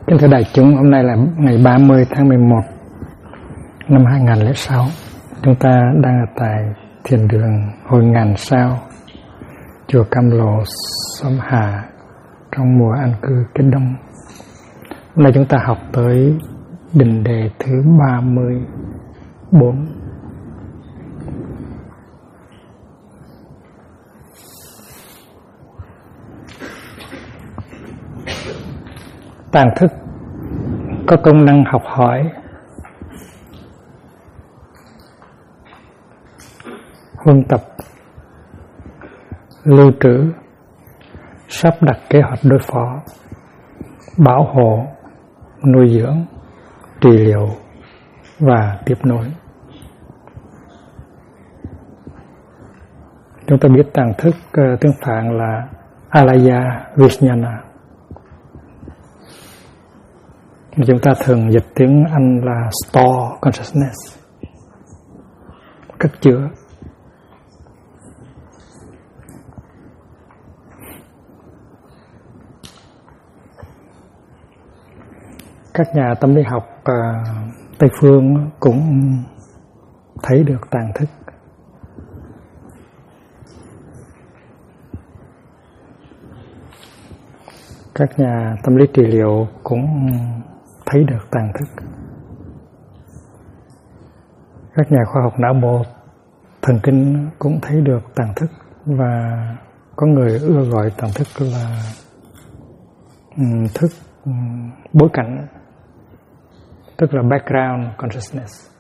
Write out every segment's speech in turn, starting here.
Kính thưa đại chúng, hôm nay là ngày 30 tháng 11 năm 2006. Chúng ta đang ở tại thiền đường Hồi Ngàn Sao, chùa Cam Lộ, xóm Hà, trong mùa an cư kết đông. Hôm nay chúng ta học tới định đề thứ 34. Tàng thức có công năng học hỏi, huân tập, lưu trữ, sắp đặt kế hoạch đối phó, bảo hộ, nuôi dưỡng, trị liệu và tiếp nối. Chúng ta biết tàng thức tiếng Phạn là Alaya Vijnana. Chúng ta thường dịch tiếng Anh là store consciousness, cất chứa. Các nhà tâm lý học Tây phương cũng thấy được tàng thức. Các nhà tâm lý trị liệu cũng thấy được tàng thức. Các nhà khoa học não bộ thần kinh cũng thấy được tàng thức, và có người ưa gọi tàng thức là thức bối cảnh, tức là background consciousness.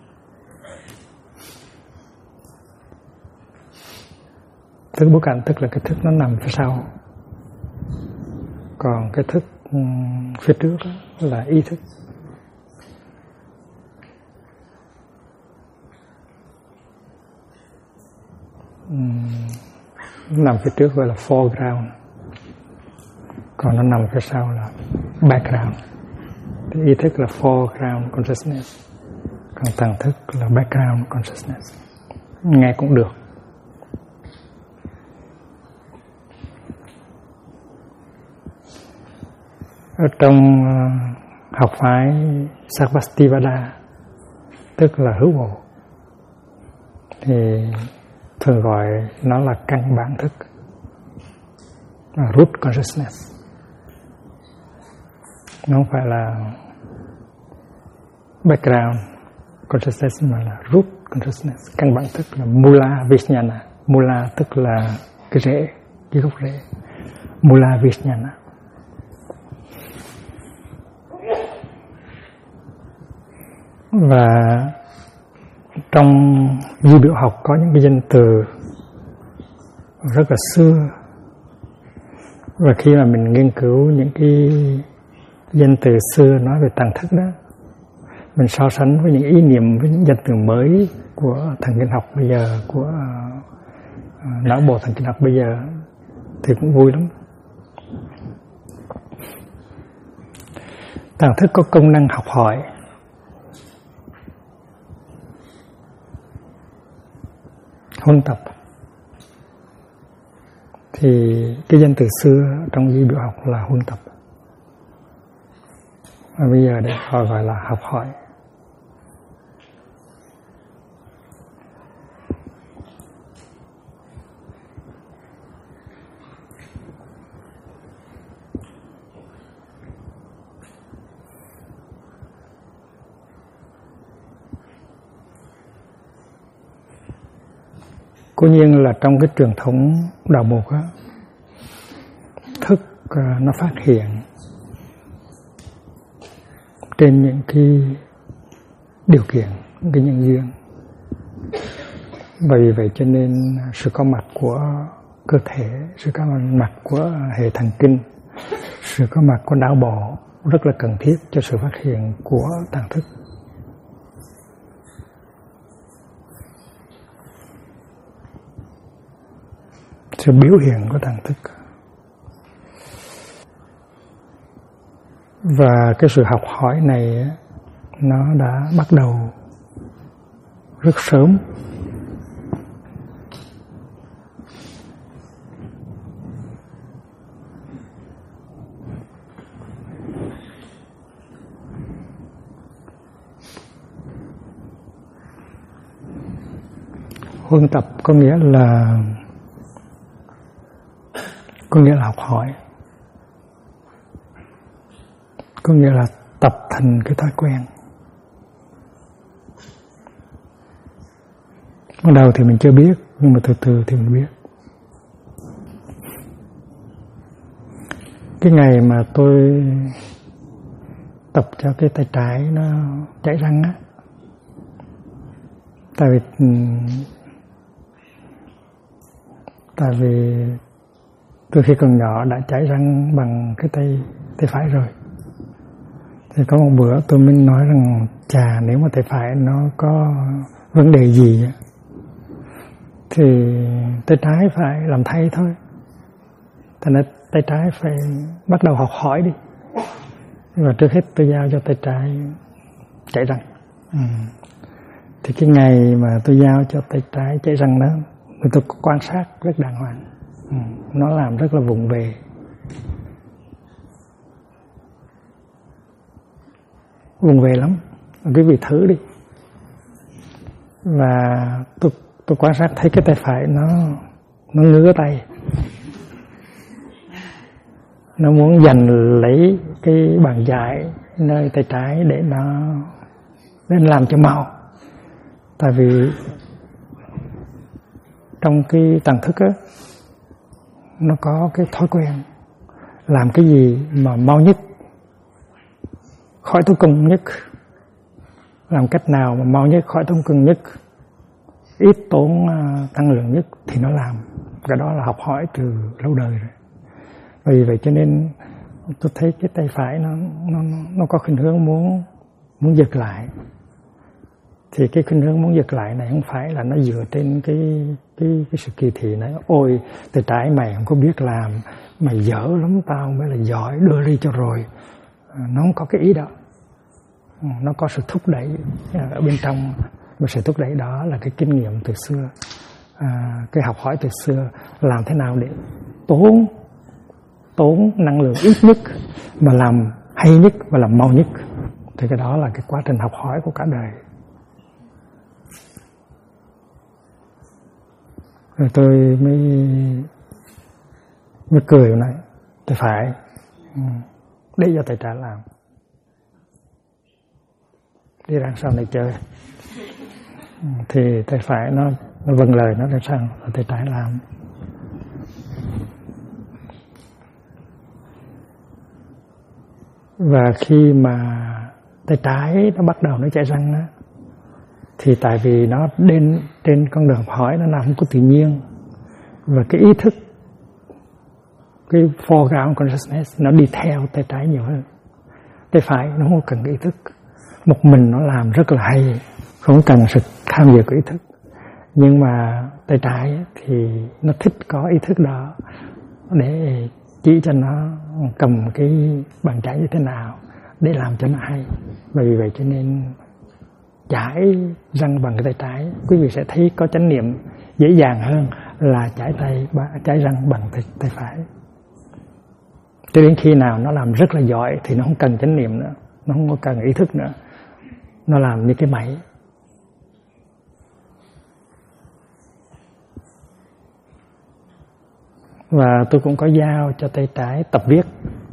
Thức bối cảnh tức là cái thức nó nằm phía sau, còn cái thức phía trước là ý thức. Nó nằm phía trước gọi là foreground, còn nó nằm phía sau là background. Thì ý thức là foreground consciousness, còn tàng thức là background consciousness. Nghe cũng được. Ở trong học phái Sarvastivada, tức là hữu bộ, thì thường gọi nó là căn bản thức, root consciousness. Nó không phải là background consciousness mà là root consciousness. Căn bản thức là Mula Vijnana. Mula tức là cái rễ, cái gốc rễ. Mula Vijnana. Và trong di biểu học có những cái danh từ rất là xưa, và khi mà mình nghiên cứu những cái danh từ xưa nói về tàng thức đó, mình so sánh với những ý niệm, với những danh từ mới của thần kinh học bây giờ, của não bộ thần kinh học bây giờ, thì cũng vui lắm. Tàng thức có công năng học hỏi, huân tập. Thì cái danh từ xưa trong di biểu học là huân tập, và bây giờ để họ gọi là học hỏi. Cố nhiên là trong cái truyền thống đạo mục á, thức nó phát hiện trên những cái điều kiện, những cái nhân duyên. Vì vậy cho nên sự có mặt của cơ thể, sự có mặt của hệ thần kinh, sự có mặt của não bộ rất là cần thiết cho sự phát hiện của tàng thức. Sự biểu hiện của tàng thức. Và cái sự học hỏi này nó đã bắt đầu rất sớm. Huân tập có nghĩa là học hỏi, có nghĩa là tập thành cái thói quen. Ban đầu thì mình chưa biết, nhưng mà từ từ thì mình biết. Cái ngày mà tôi tập cho cái tay trái nó chảy răng á, tại vì từ khi còn nhỏ đã chảy răng bằng cái tay phải rồi. Thì có một bữa tôi mới nói rằng chà, nếu mà tay phải nó có vấn đề gì thì tay trái phải làm thay thôi. Thành ra tay trái phải bắt đầu học hỏi đi. Và trước hết tôi giao cho tay trái chảy răng. Thì cái ngày mà tôi giao cho tay trái chảy răng đó, tôi quan sát rất đàng hoàng. Nó làm rất là vụng về. Vụng về lắm. Quý vị thử đi. Và tôi quan sát thấy cái tay phải nó ngứa tay. Nó muốn giành lấy cái bàn chải nơi tay trái để nó làm cho mau. Tại vì trong cái tầng thức á, nó có cái thói quen làm cái gì mà mau nhất, khỏi tốn công nhất, làm cách nào mà mau nhất, khỏi tốn công nhất, ít tốn năng lượng nhất thì nó làm. Cái đó là học hỏi từ lâu đời rồi. Vì vậy cho nên tôi thấy cái tay phải nó có khuynh hướng muốn giật lại. Thì cái khuynh hướng muốn giật lại này không phải là nó dựa trên cái sự kỳ thị này. Ôi, tay trái mày không có biết làm, mày dở lắm, tao mới là giỏi, đưa đi cho rồi. Nó không có cái ý đó. Nó có sự thúc đẩy ở bên trong. Mà sự thúc đẩy đó là cái kinh nghiệm từ xưa, cái học hỏi từ xưa, làm thế nào để tốn năng lượng ít nhất mà làm hay nhất và làm mau nhất. Thì cái đó là cái quá trình học hỏi của cả đời. Rồi tôi mới cười nói, tay phải để cho tay trái làm, đi ra sau này chơi. Thì tay phải nó vâng lời, nó ra sang tay trái làm. Và khi mà tay trái nó bắt đầu nó chảy răng á, thì tại vì nó trên con đường hỏi nó không có tự nhiên, và cái ý thức, cái foreground consciousness nó đi theo tay trái nhiều hơn. Tay phải nó không cần cái ý thức, một mình nó làm rất là hay, không cần sự tham dự của ý thức. Nhưng mà tay trái thì nó thích có ý thức đó để chỉ cho nó cầm cái bàn chải như thế nào để làm cho nó hay. Và vì vậy cho nên chải răng bằng cái tay trái, quý vị sẽ thấy có chánh niệm dễ dàng hơn là chải răng bằng tay phải. Cho đến khi nào nó làm rất là giỏi thì nó không cần chánh niệm nữa, nó không có cần ý thức nữa, nó làm như cái máy. Và tôi cũng có giao cho tay trái tập viết.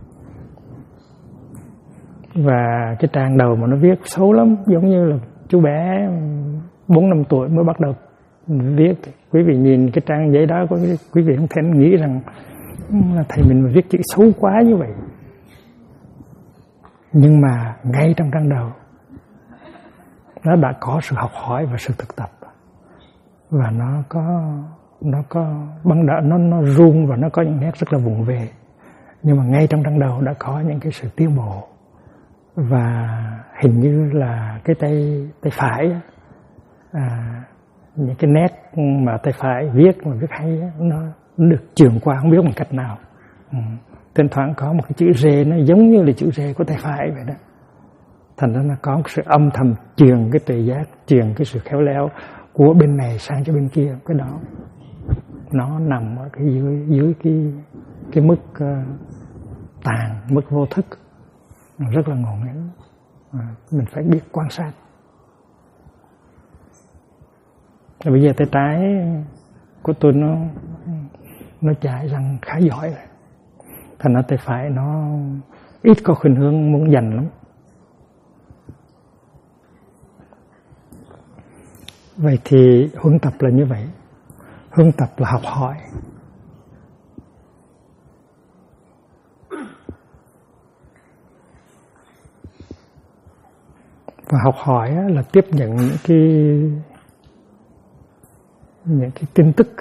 Và cái trang đầu mà nó viết xấu lắm, giống như là chú bé 4-5 tuổi mới bắt đầu viết. Quý vị nhìn cái trang giấy đó, quý vị không thể nghĩ rằng là thầy mình viết chữ xấu quá như vậy. Nhưng mà ngay trong trang đầu nó đã có sự học hỏi và sự thực tập. Và nó có băng đỡ, nó rung và nó có những nét rất là vụng về. Nhưng mà ngay trong trang đầu đã có những cái sự tiến bộ. Và hình như là cái tay phải, những cái nét mà tay phải viết hay nó được truyền qua không biết bằng cách nào. Thỉnh thoảng có một cái chữ rê nó giống như là chữ rê của tay phải vậy đó. Thành ra nó có một sự âm thầm truyền cái tuệ giác, truyền cái sự khéo léo của bên này sang cho bên kia. Cái đó nó nằm ở cái dưới cái mức tàn, mức vô thức, rất là ngộ nghĩnh. Mình phải biết quan sát. Bây giờ tay trái của tôi nó chạy răng khá giỏi rồi, thành ra tay phải nó ít có khuynh hướng muốn giành lắm. Vậy thì huấn tập là như vậy. Huấn tập là học hỏi. Và học hỏi là tiếp nhận những cái tin tức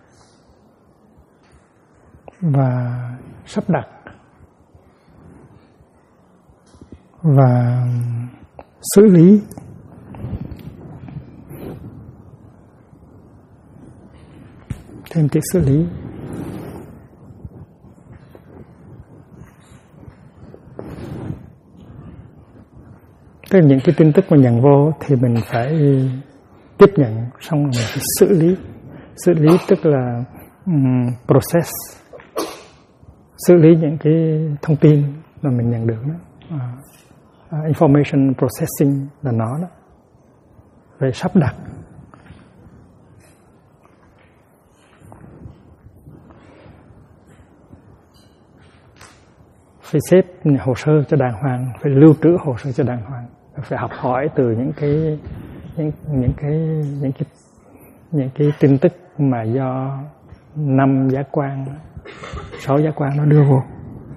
và sắp đặt và xử lý thêm chữ xử lý. Tức là những cái tin tức mà nhận vô thì mình phải tiếp nhận, xong rồi mình phải xử lý. Xử lý tức là process, xử lý những cái thông tin mà mình nhận được đó. Information processing là nó đó. Rồi sắp đặt. Phải xếp hồ sơ cho đàng hoàng, phải lưu trữ hồ sơ cho đàng hoàng, phải học hỏi từ những cái tin tức mà do 5 giác quan, 6 giác quan nó đưa vô.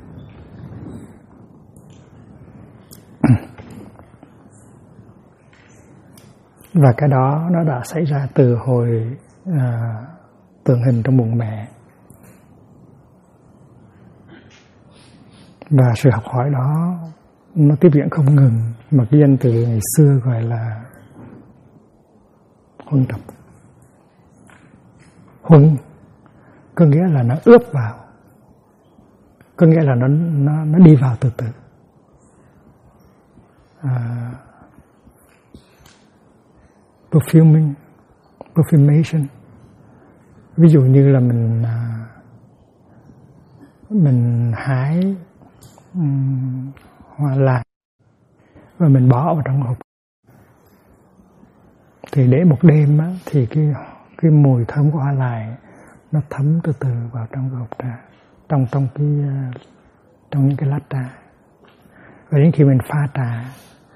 Và cái đó nó đã xảy ra từ hồi tượng hình trong bụng mẹ. Và sự học hỏi đó nó tiếp diễn không ngừng, mà cái danh từ ngày xưa gọi là huân tập. Huân có nghĩa là nó ướp vào, có nghĩa là nó đi vào từ từ. Perfumation. Ví dụ như là mình hái hoa lạc và mình bỏ vào trong hộp, thì để một đêm á, thì cái mùi thơm của hoa lại nó thấm từ từ vào trong cái hộp trà, trong những cái lát trà. Và đến khi mình pha trà,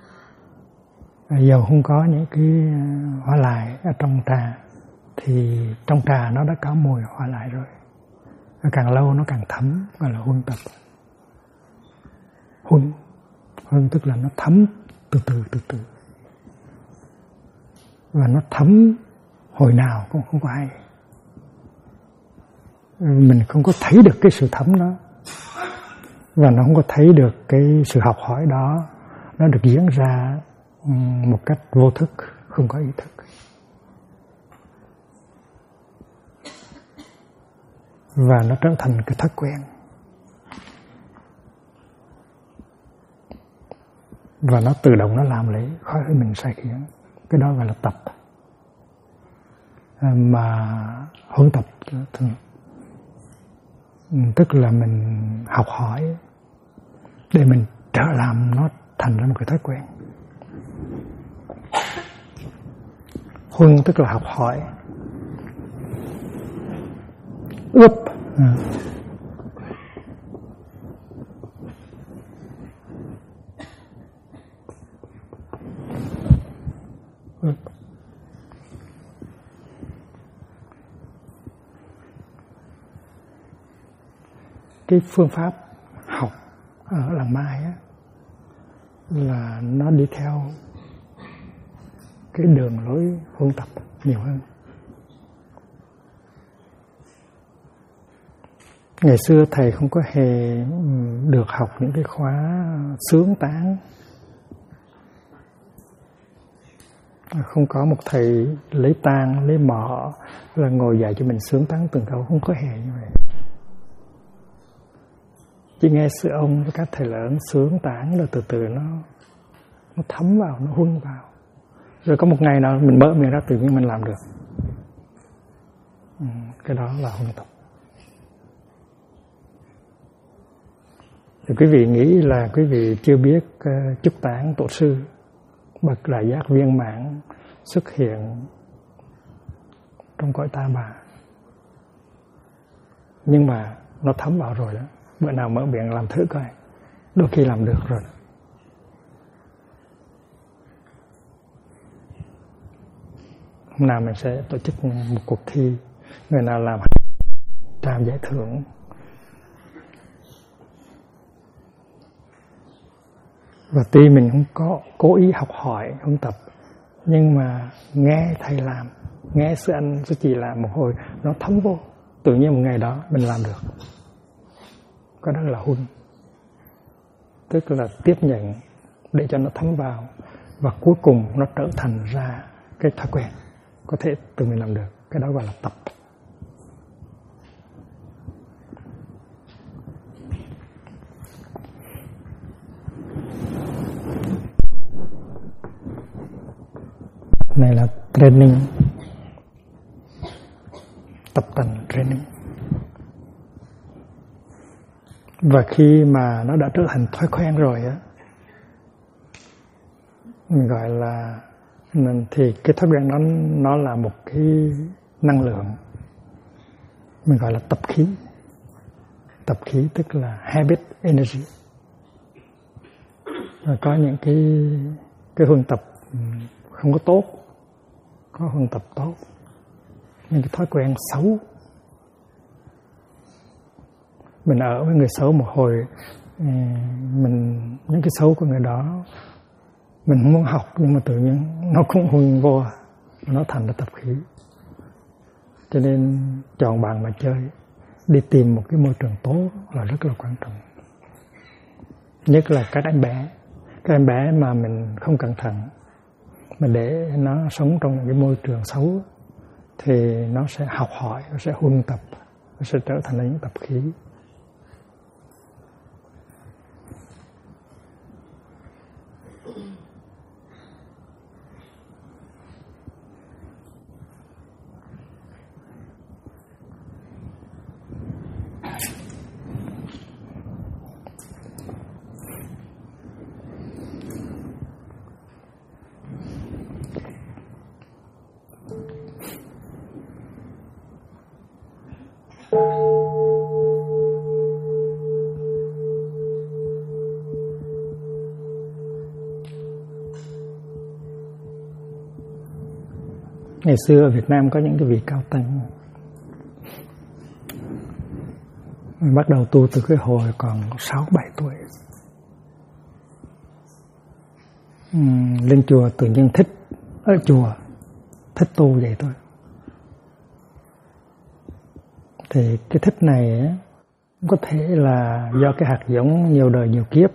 dầu không có những cái hoa lại ở trong trà, thì trong trà nó đã có mùi hoa lại rồi. Và càng lâu nó càng thấm, gọi là huân tập. Huân tức là nó thấm từ từ. Và nó thấm hồi nào cũng không có hay. Mình không có thấy được cái sự thấm đó, và nó không có thấy được cái sự học hỏi đó nó được diễn ra một cách vô thức, không có ý thức. Và nó trở thành cái thói quen. Và nó tự động nó làm lấy, khỏi phải mình sai khiến. Cái đó gọi là tập. Mà huấn tập tức là mình học hỏi để mình trở làm nó thành ra một cái thói quen. Huân tức là học hỏi. Ướp. Cái phương pháp học ở làng Mai á, là nó đi theo cái đường lối huân tập nhiều hơn. Ngày xưa thầy không có hề được học những cái khóa xướng tán. Không có một thầy lấy tang, lấy mọ là ngồi dạy cho mình xướng tán từng câu, không có hề như vậy. Chỉ nghe sư ông với các thầy lớn xướng tán rồi từ từ nó thấm vào, nó huân vào. Rồi có một ngày nào mình mở miệng ra tự nhiên mình làm được. Cái đó là huân tập. Thì quý vị nghĩ là quý vị chưa biết chúc tán tổ sư bậc đại giác viên mãn xuất hiện trong cõi ta bà. Nhưng mà nó thấm vào rồi đó. Bữa nào mở miệng làm thử coi, đôi khi làm được rồi. Hôm nào mình sẽ tổ chức một cuộc thi, người nào làm trao giải thưởng. Và tuy mình không có cố ý học hỏi, không tập, nhưng mà nghe thầy làm, nghe sư anh, sư chị làm một hồi, nó thấm vô. Tự nhiên một ngày đó mình làm được. Có đó là huân. Tức là tiếp nhận để cho nó thấm vào. Và cuối cùng nó trở thành ra cái thói quen. Có thể tự mình làm được. Cái đó gọi là tập. Này là training, tập tành training. Và khi mà nó đã trở thành thói quen rồi á, mình gọi là thì cái thói quen đó nó là một cái năng lượng, mình gọi là tập khí. Tập khí tức là habit energy. Rồi có những cái huân tập không có tốt, có huân tập tốt. Những cái thói quen xấu, mình ở với người xấu một hồi, những cái xấu của người đó mình không muốn học, nhưng mà tự nhiên nó cũng huân vô, nó thành ra tập khí. Cho nên chọn bạn mà chơi, đi tìm một cái môi trường tốt là rất là quan trọng. Nhất là các em bé mà mình không cẩn thận, mà để nó sống trong những cái môi trường xấu thì nó sẽ học hỏi, nó sẽ huân tập, nó sẽ trở thành những tập khí. Ngày xưa ở Việt Nam có những cái vị cao tăng, mình bắt đầu tu từ cái hồi còn 6-7 tuổi. Lên chùa tự nhiên thích, ở chùa thích tu vậy thôi. Thì cái thích này có thể là do cái hạt giống nhiều đời nhiều kiếp,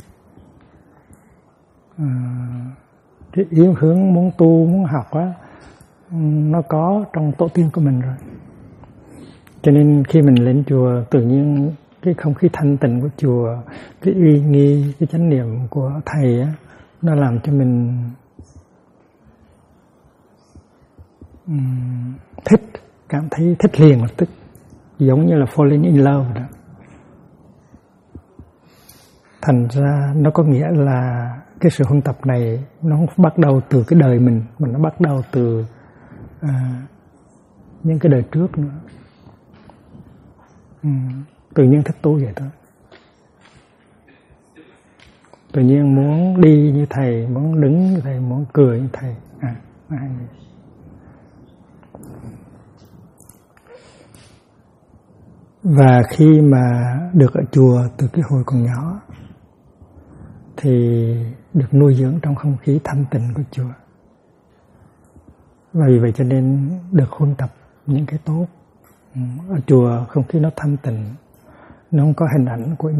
cái ý hướng muốn tu, muốn học á, nó có trong tổ tiên của mình rồi. Cho nên khi mình lên chùa, tự nhiên cái không khí thanh tịnh của chùa, cái uy nghi, cái chánh niệm của thầy á, nó làm cho mình thích, cảm thấy thích liền lập tức, giống như là falling in love đó. Thành ra nó có nghĩa là cái sự huân tập này nó không bắt đầu từ cái đời mình, mà nó bắt đầu từ những cái đời trước nữa. Tự nhiên thích tu vậy thôi. Tự nhiên muốn đi như thầy, muốn đứng như thầy, muốn cười như thầy. Và khi mà được ở chùa từ cái hồi còn nhỏ thì được nuôi dưỡng trong không khí thanh tịnh của chùa. Và vì vậy cho nên được huân tập những cái tốt. Ở chùa không khí nó thanh tịnh, nó không có hình ảnh của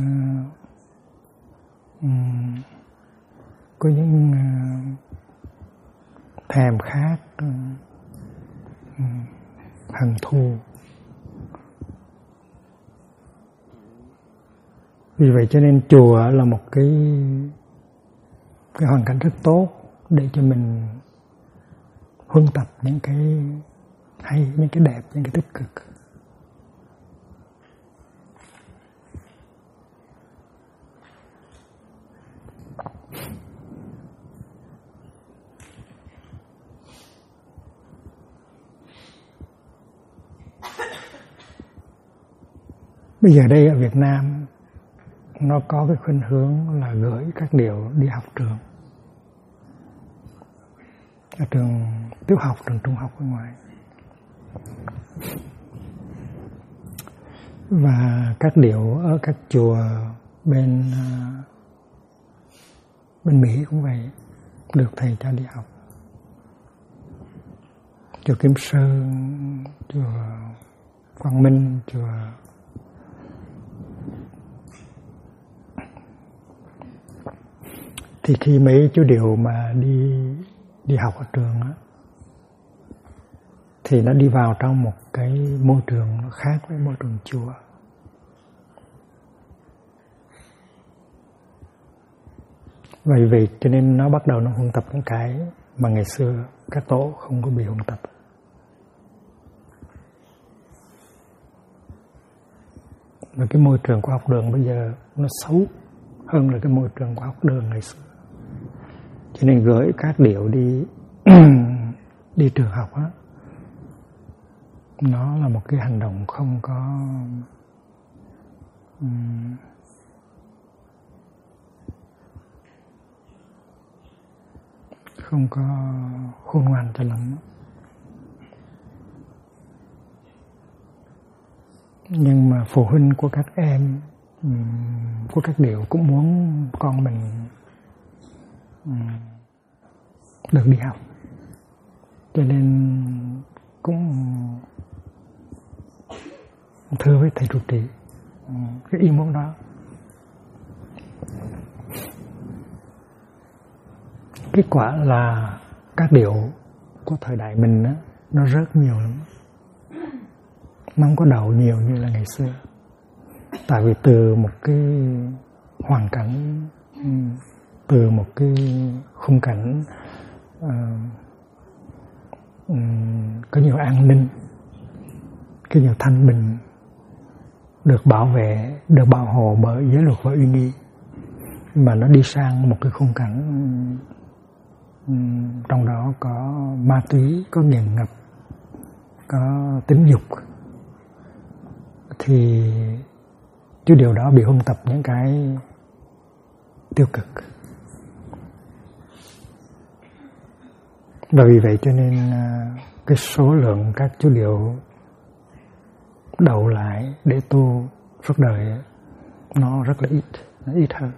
những thèm khát, hận thù. Vì vậy cho nên chùa là một cái hoàn cảnh rất tốt để cho mình huân tập những cái hay, những cái đẹp, những cái tích cực. Bây giờ đây ở Việt Nam nó có cái khuynh hướng là gửi các điều đi học trường, ở trường tiểu học, trường trung học ở ngoài. Và các điệu ở các chùa bên Mỹ cũng vậy, được thầy cho đi học. Chùa Kim Sơn, chùa Quang Minh, chùa thì khi mấy chú điệu mà đi học ở trường á, thì nó đi vào trong một cái môi trường nó khác với môi trường chùa. Vậy cho nên nó bắt đầu nó huân tập những cái mà ngày xưa các tổ không có bị huân tập. Và cái môi trường của học đường bây giờ nó xấu hơn là cái môi trường của học đường ngày xưa. Cho nên gửi các điệu đi đi trường học á, nó là một cái hành động không có khôn ngoan cho lắm. Nhưng mà phụ huynh của các em, của các điệu cũng muốn con mình được đi học, cho nên cũng thưa với thầy trụ trì cái ý muốn đó. Kết quả là các điệu của thời đại mình á, nó rớt nhiều lắm, nó không có đầu nhiều như là ngày xưa. Tại vì từ một cái hoàn cảnh, từ một cái khung cảnh có nhiều an ninh, có nhiều thanh bình, được bảo vệ, được bảo hộ bởi giới luật và uy nghi, mà nó đi sang một cái khung cảnh trong đó có ma túy, có nghiện ngập, có tính dục, thì chứ điều đó bị huân tập những cái tiêu cực. Và vì vậy cho nên cái số lượng các chú điệu đậu lại để tu suốt đời nó rất là ít, nó ít hơn.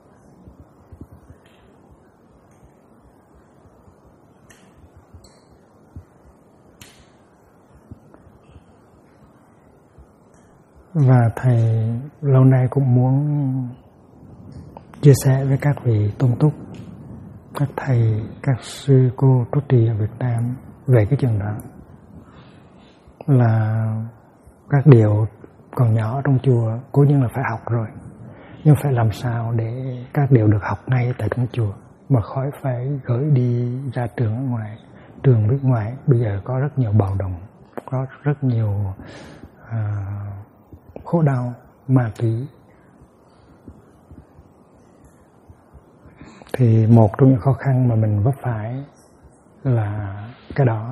Và thầy lâu nay cũng muốn chia sẻ với các vị tôn túc, các thầy, các sư cô trụ trì ở Việt Nam về cái chuyện đó, là các điệu còn nhỏ trong chùa cố nhiên là phải học rồi, nhưng phải làm sao để các điệu được học ngay tại trong chùa mà khỏi phải gửi đi ra trường ở ngoài. Trường bên ngoài bây giờ có rất nhiều bạo động, có rất nhiều khổ đau, ma túy. Thì một trong những khó khăn mà mình vấp phải là cái đó.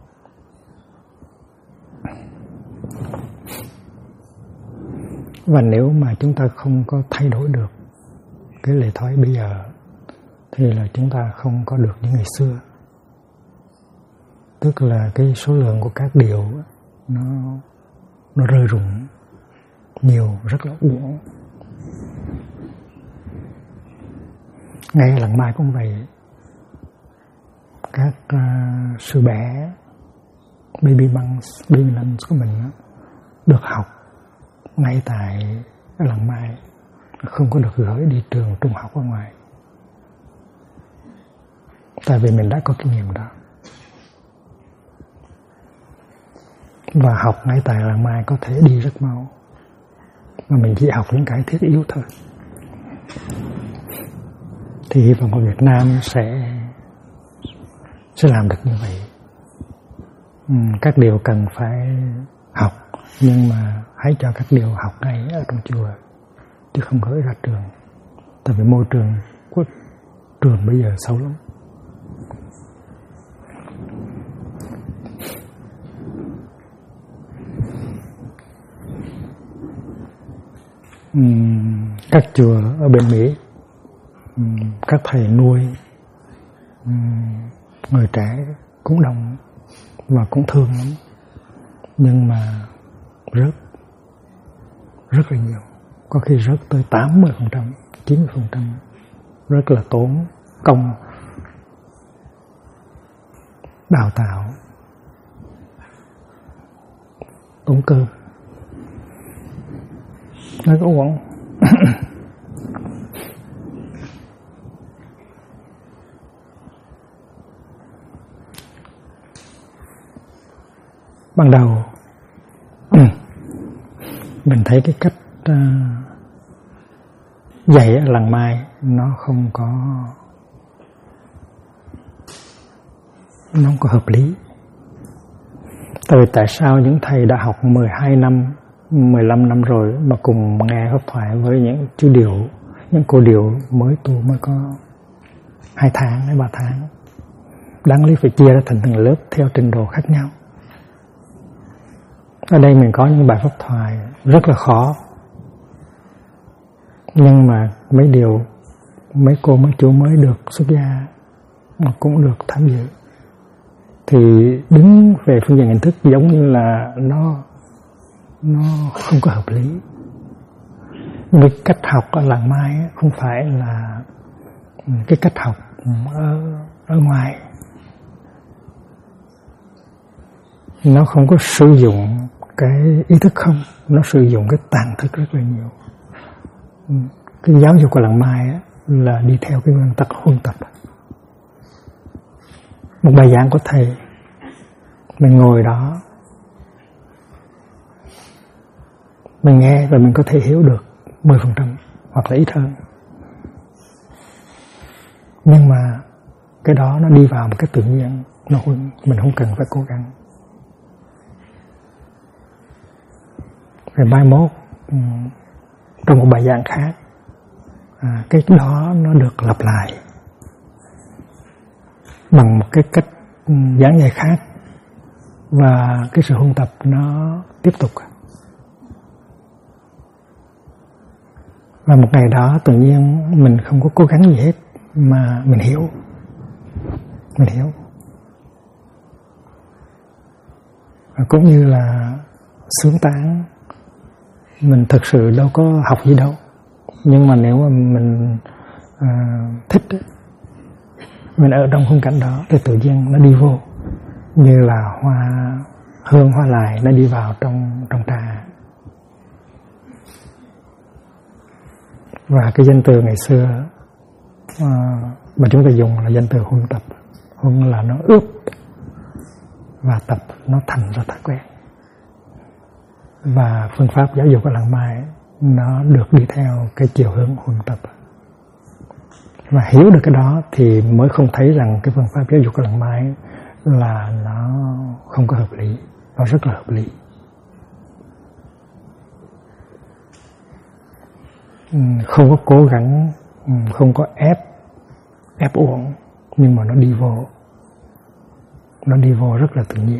Và nếu mà chúng ta không có thay đổi được cái lề thói bây giờ thì là chúng ta không có được như ngày xưa. Tức là cái số lượng của các điệu nó rơi rụng nhiều, rất là uổng. Ngay ở Làng Mai cũng vậy. Các sư bé, baby monks, baby nuns của mình được học ngay tại Làng Mai, không có được gửi đi trường trung học ở ngoài. Tại vì mình đã có kinh nghiệm đó. Và học ngay tại Làng Mai có thể đi rất mau, mà mình chỉ học những cái thiết yếu thôi. Thì hy vọng ở Việt Nam sẽ làm được như vậy. Các điều cần phải học, nhưng mà hãy cho các điều học ngay ở trong chùa, chứ không gửi ra trường. Tại vì môi trường của trường bây giờ xấu lắm. các chùa ở bên Mỹ, các thầy nuôi người trẻ cũng đông và cũng thương lắm, nhưng mà rất là nhiều, có khi rớt tới 80%, 90%, rất là tốn công đào tạo, tốn cơm. Nó có uổng. Ban đầu mình thấy cái cách dạy ở làng Mai nó không có hợp lý. Tại vì tại sao những thầy đã học 12 năm, 15 năm rồi mà cùng nghe pháp thoại với những chú điệu, những cô điệu mới tu mới có 2 tháng hay 3 tháng, đáng lý phải chia ra thành từng lớp theo trình độ khác nhau. Ở đây mình có những bài pháp thoại rất là khó, nhưng mà mấy cô mấy chú mới được xuất gia mà cũng được tham dự, thì đứng về phương diện hình thức giống như là nó không có hợp lý. Nhưng cái cách học ở làng Mai không phải là cái cách học ở ngoài. Nó không có sử dụng cái ý thức không, nó sử dụng cái tàng thức rất là nhiều. Cái giáo dục của làng Mai là đi theo cái nguyên tắc huân tập. Một bài giảng của thầy, mình ngồi đó, mình nghe và mình có thể hiểu được 10% hoặc là ít hơn. Nhưng mà cái đó nó đi vào một cái tự nhiên, mình không cần phải cố gắng. Rồi mai mốt trong một bài giảng khác, cái đó nó được lặp lại bằng một cái cách giảng dạy khác, và cái sự huân tập nó tiếp tục. Và một ngày đó tự nhiên mình không có cố gắng gì hết mà mình hiểu. Và cũng như là xướng tán, mình thực sự đâu có học gì đâu, nhưng mà nếu mà mình thích, mình ở trong khung cảnh đó thì tự nhiên nó đi vô, như là hương hoa lại nó đi vào trong trà. Và cái danh từ ngày xưa mà chúng ta dùng là danh từ huân tập. Huân là nó ướp và tập nó thành ra thói quen. Và phương pháp giáo dục ở làng Mai nó được đi theo cái chiều hướng huân tập. Và hiểu được cái đó thì mới không thấy rằng cái phương pháp giáo dục ở làng Mai là nó không có hợp lý, nó rất là hợp lý. Không có cố gắng, không có ép uổng, nhưng mà nó đi vô rất là tự nhiên.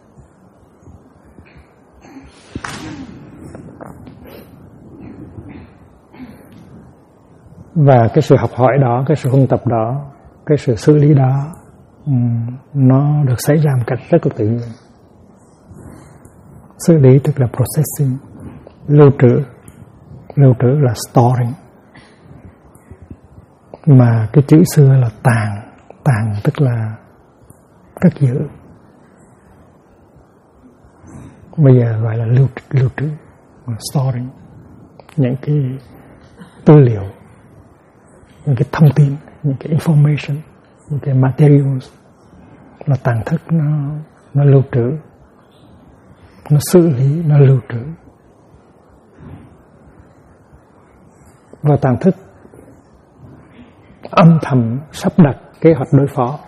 Và cái sự học hỏi đó, cái sự huân tập đó, cái sự xử lý đó, nó được xảy ra một cách rất là tự nhiên. Xử lý tức là processing, lưu trữ là storing, mà cái chữ xưa là tàng tức là cất giữ, bây giờ gọi là lưu trữ, storing, những cái tư liệu, những cái thông tin, những cái information, những cái materials, là tàng thức nó lưu trữ, nó xử lý, nó lưu trữ. Và tàng thức âm thầm sắp đặt kế hoạch đối phó.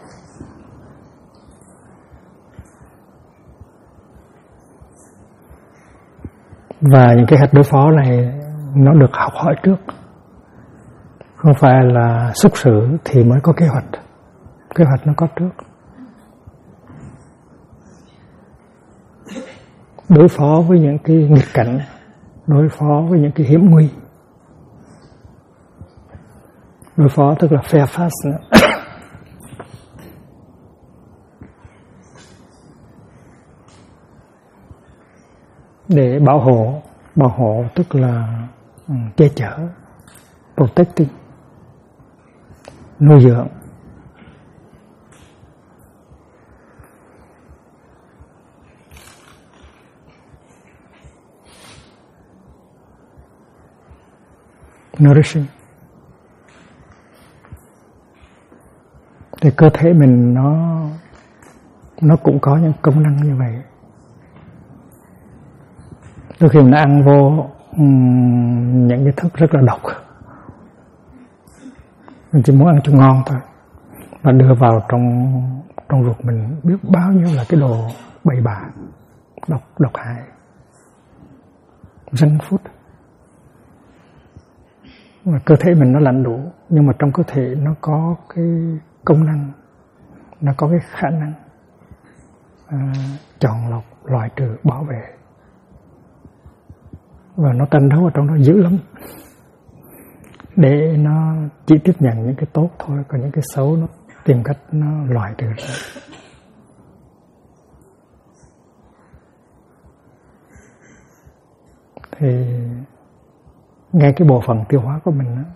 Và những kế hoạch đối phó này nó được học hỏi trước, không phải là xúc xử thì mới có kế hoạch. Kế hoạch nó có trước. Đối phó với những cái nghịch cảnh, đối phó với những cái hiểm nguy, Đối phó tức là fair fast nữa. Để bảo hộ tức là che chở, protecting, nuôi dưỡng. Nourishing. Thì cơ thể mình nó cũng có những công năng như vậy. Đôi khi mình ăn vô những cái thức rất là độc, mình chỉ muốn ăn cho ngon thôi, và đưa vào trong ruột mình biết bao nhiêu là cái đồ bậy bạ, độc hại, junk food. Mà cơ thể mình nó lãnh đủ, nhưng mà trong cơ thể nó có cái công năng, nó có cái khả năng chọn lọc, loại trừ, bảo vệ, và nó tranh đấu ở trong đó dữ lắm, để nó chỉ tiếp nhận những cái tốt thôi, còn những cái xấu nó tìm cách nó loại trừ ra. Thì ngay cái bộ phận tiêu hóa của mình đó,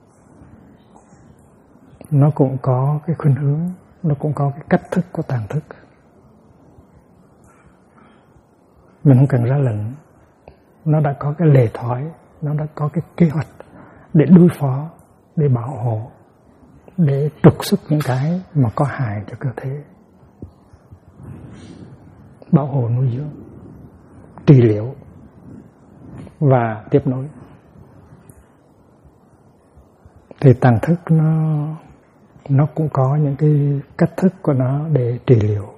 nó cũng có cái khuynh hướng, nó cũng có cái cách thức của tàn thức. Mình không cần ra lệnh, nó đã có cái lề thói, nó đã có cái kế hoạch để đối phó, để bảo hộ, để trục xuất những cái mà có hại cho cơ thể, bảo hộ, nuôi dưỡng, trị liệu và tiếp nối. Thì tàn thức nó cũng có những cái cách thức của nó để trị liệu.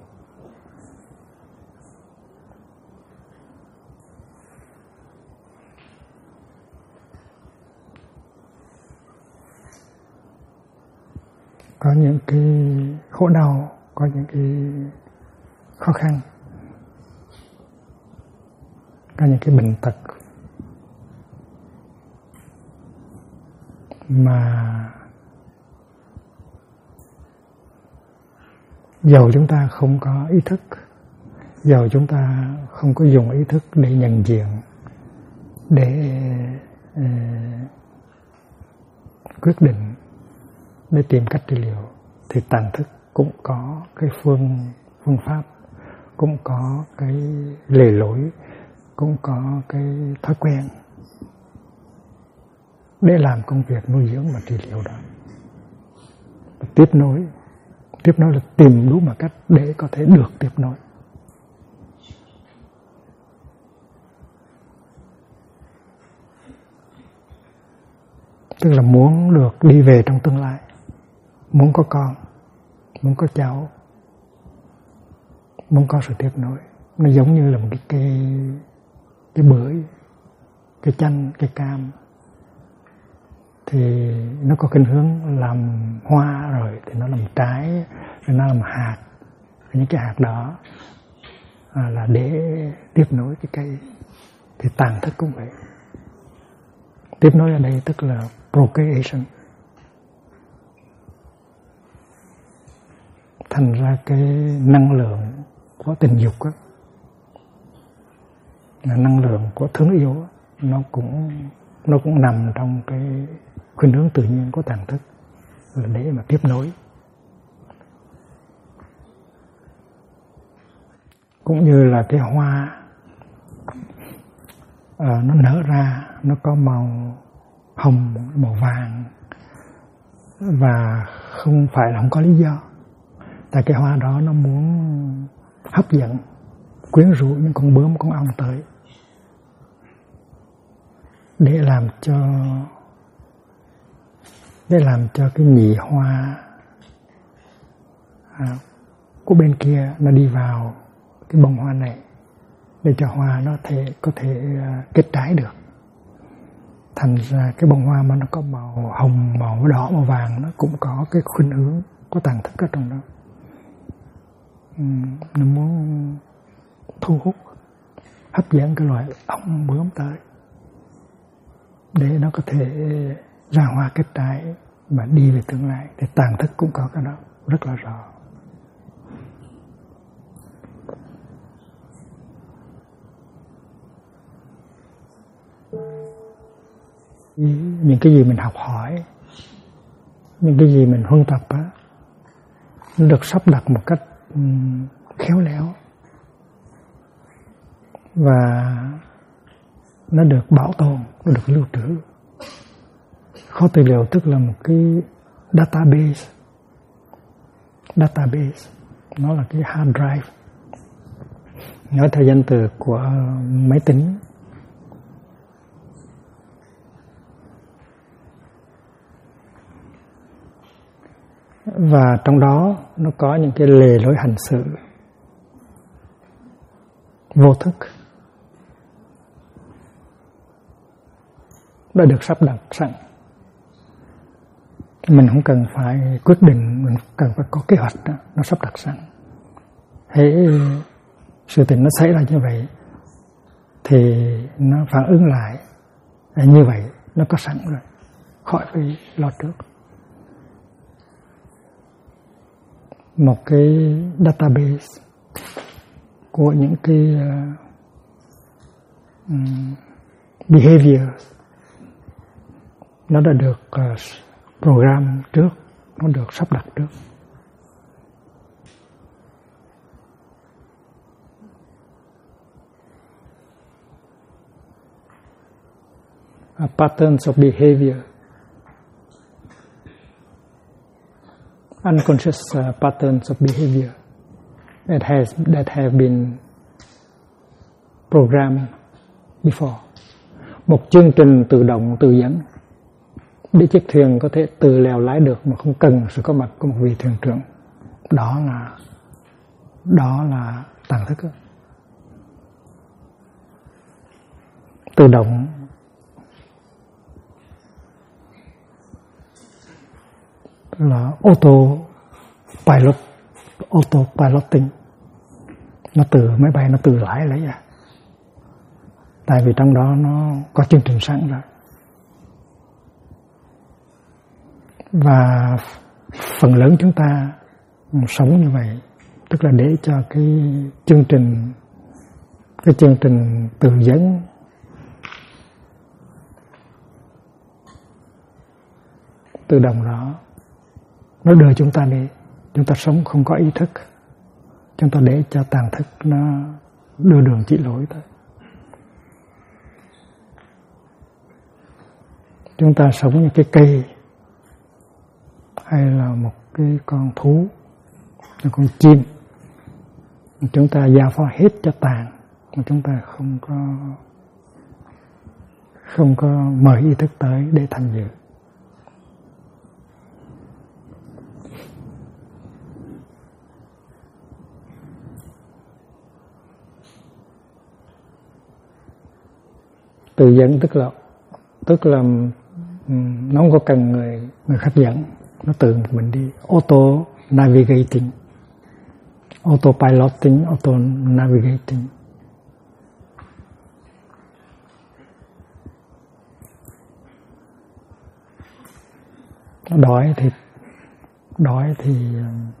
Có những cái khổ đau, có những cái khó khăn, có những cái bệnh tật mà dầu chúng ta không có ý thức, dầu chúng ta không có dùng ý thức để nhận diện, để quyết định, để tìm cách trị liệu, thì tàn thức cũng có cái phương pháp, cũng có cái lề lối, cũng có cái thói quen để làm công việc nuôi dưỡng và trị liệu đó. Tiếp nối là tìm đúng một cách để có thể được tiếp nối. Tức là muốn được đi về trong tương lai, muốn có con, muốn có cháu, muốn có sự tiếp nối. Nó giống như là một cái bưởi, cái chanh, cái cam, thì nó có khuynh hướng làm hoa rồi thì nó làm trái, rồi nó làm hạt. Những cái hạt đó là để tiếp nối cái cây. Thì tàn thức cũng vậy. Tiếp nối ở đây tức là procreation. Thành ra cái năng lượng của tình dục đó, là năng lượng của thương yêu đó, nó cũng nằm trong cái khuynh hướng tự nhiên của tàn thức, là để mà tiếp nối. Cũng như là cái hoa nó nở ra, nó có màu hồng, màu vàng, và không phải là không có lý do. Tại cái hoa đó nó muốn hấp dẫn, quyến rũ những con bướm, con ong tới, để làm cho cái nhị hoa của bên kia nó đi vào cái bông hoa này, để cho hoa nó có thể kết trái được. Thành ra cái bông hoa mà nó có màu hồng, màu đỏ, màu vàng, nó cũng có cái khuynh hướng của tàn thức ở trong đó. Nó muốn thu hút, hấp dẫn cái loại ong bướm tới, để nó có thể ra hoa kết trái, mà đi về tương lai. Thì tàng thức cũng có cái đó rất là rõ. Những cái gì mình học hỏi, những cái gì mình huân tập á, nó được sắp đặt một cách khéo léo và nó được bảo tồn, nó được lưu trữ. Kho tư liệu tức là một cái database, nó là cái hard drive, nói theo danh từ của máy tính. Và trong đó nó có những cái lề lối hành xử vô thức đã được sắp đặt sẵn. Mình không cần phải quyết định, mình cần phải có kế hoạch đó, nó sắp đặt sẵn. Hễ sự tình nó xảy ra như vậy thì nó phản ứng lại như vậy, nó có sẵn rồi, khỏi phải lo trước. Một cái database của những cái behavior nó đã được program trước, nó được sắp đặt trước. Patterns of behavior, unconscious patterns of behavior that have been programmed before. Một chương trình tự động tự dẫn để chiếc thuyền có thể tự lèo lái được mà không cần sự có mặt của một vị thuyền trưởng. Đó là tàng thức đó. Tự động là autopiloting, nó từ máy bay nó tự lái lấy ra, tại vì trong đó nó có chương trình sẵn rồi. Và phần lớn chúng ta sống như vậy, tức là để cho cái chương trình tự dẫn tự động đó nó đưa chúng ta đi. Chúng ta sống không có ý thức, chúng ta để cho tàng thức nó đưa đường chỉ lối thôi. Chúng ta sống như cái cây, hay là một cái con thú, một con chim, chúng ta giao phó hết cho tàng, mà chúng ta không có mời ý thức tới để tham dự. Tự dẫn tức là nó không có cần người khác dẫn, nó tự mình đi. Auto navigating, autopiloting, auto navigating. Đói thì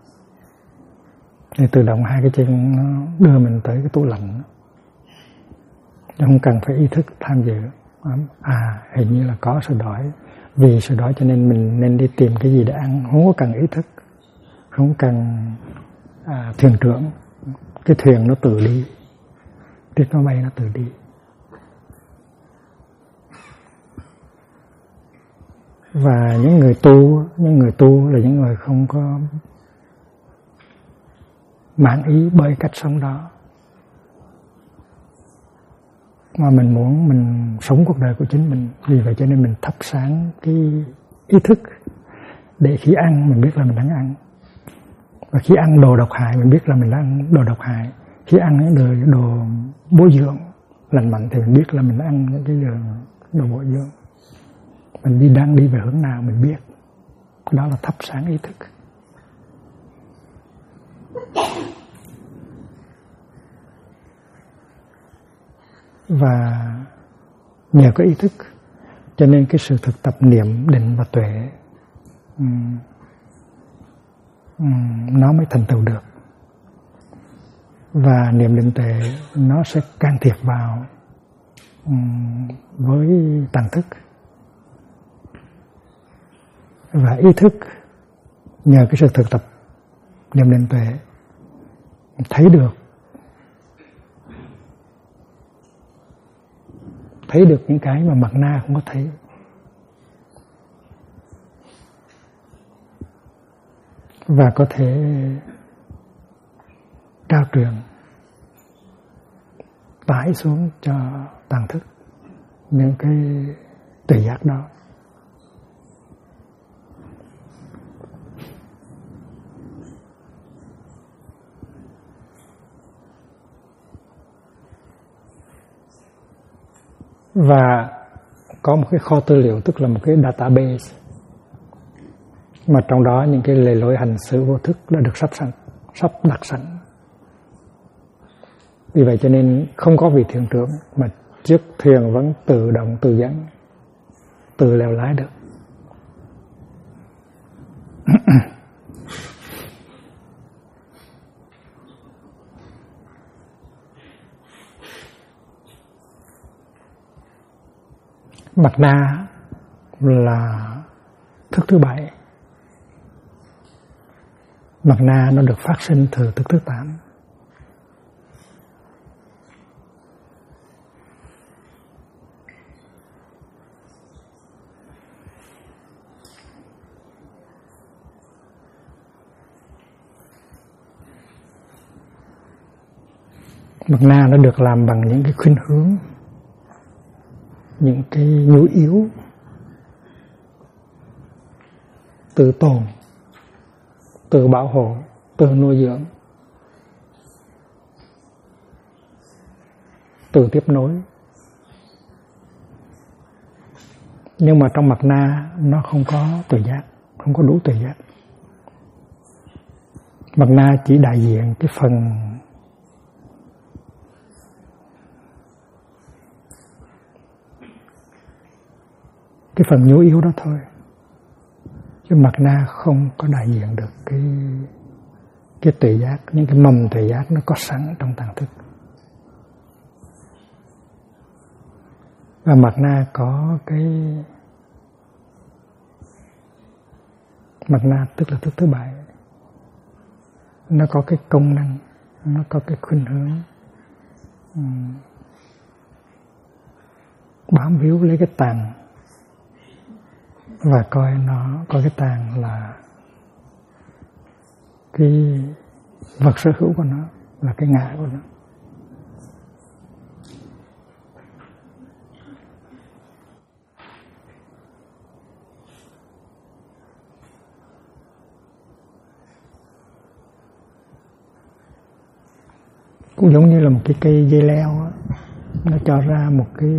tự động hai cái chân nó đưa mình tới cái tủ lạnh, không cần phải ý thức tham dự. Hình như là có sự đói, vì sự đói cho nên mình nên đi tìm cái gì để ăn, không có cần ý thức, không cần thuyền trưởng. Cái thuyền nó tự đi, chiếc máy bay nó tự đi. Và những người tu là những người không có mãn ý bởi cách sống đó, mà mình muốn mình sống cuộc đời của chính mình. Vì vậy cho nên mình thắp sáng cái ý thức, để khi ăn mình biết là mình đang ăn, và khi ăn đồ độc hại mình biết là mình đang ăn đồ độc hại. Khi ăn những đồ bổ dưỡng lành mạnh thì mình biết là mình đang ăn những cái đồ bổ dưỡng. Mình đang đi về hướng nào mình biết. Đó là thắp sáng ý thức. Và nhờ có ý thức cho nên cái sự thực tập niệm, định và tuệ nó mới thành tựu được. Và niệm định tuệ nó sẽ can thiệp vào với tàng thức, và ý thức nhờ cái sự thực tập niệm định tuệ thấy được những cái mà mặt na không có thấy. Và có thể trao truyền tải xuống cho tàng thức những cái tuệ giác đó. Và có một cái kho tư liệu, tức là một cái database, mà trong đó những cái lề lối hành xử vô thức đã được sắp đặt sẵn. Vì vậy cho nên không có vị thuyền trưởng, mà chiếc thuyền vẫn tự động, tự dẫn, tự lèo lái được. Mặt na là thức thứ 7. Mặt na nó được phát sinh từ thức thứ 8. Mặt na nó được làm bằng những cái khuynh hướng, những cái nhu yếu, tự tồn, tự bảo hộ, tự nuôi dưỡng, tự tiếp nối. Nhưng mà trong mặt na nó không có tuệ giác, không có đủ tuệ giác. Mặt na chỉ đại diện cái phần nhu yếu đó thôi. Chứ mặt na không có đại diện được cái tuệ giác, những cái mầm tuệ giác nó có sẵn trong tàng thức. Và mặt na có mặt na tức là thức thứ 7. Nó có cái công năng, nó có cái khuynh hướng bám víu lấy cái tàng, và coi nó có cái tàng là cái vật sở hữu của nó, là cái ngã của nó. Cũng giống như là một cái cây dây leo á, nó cho ra một cái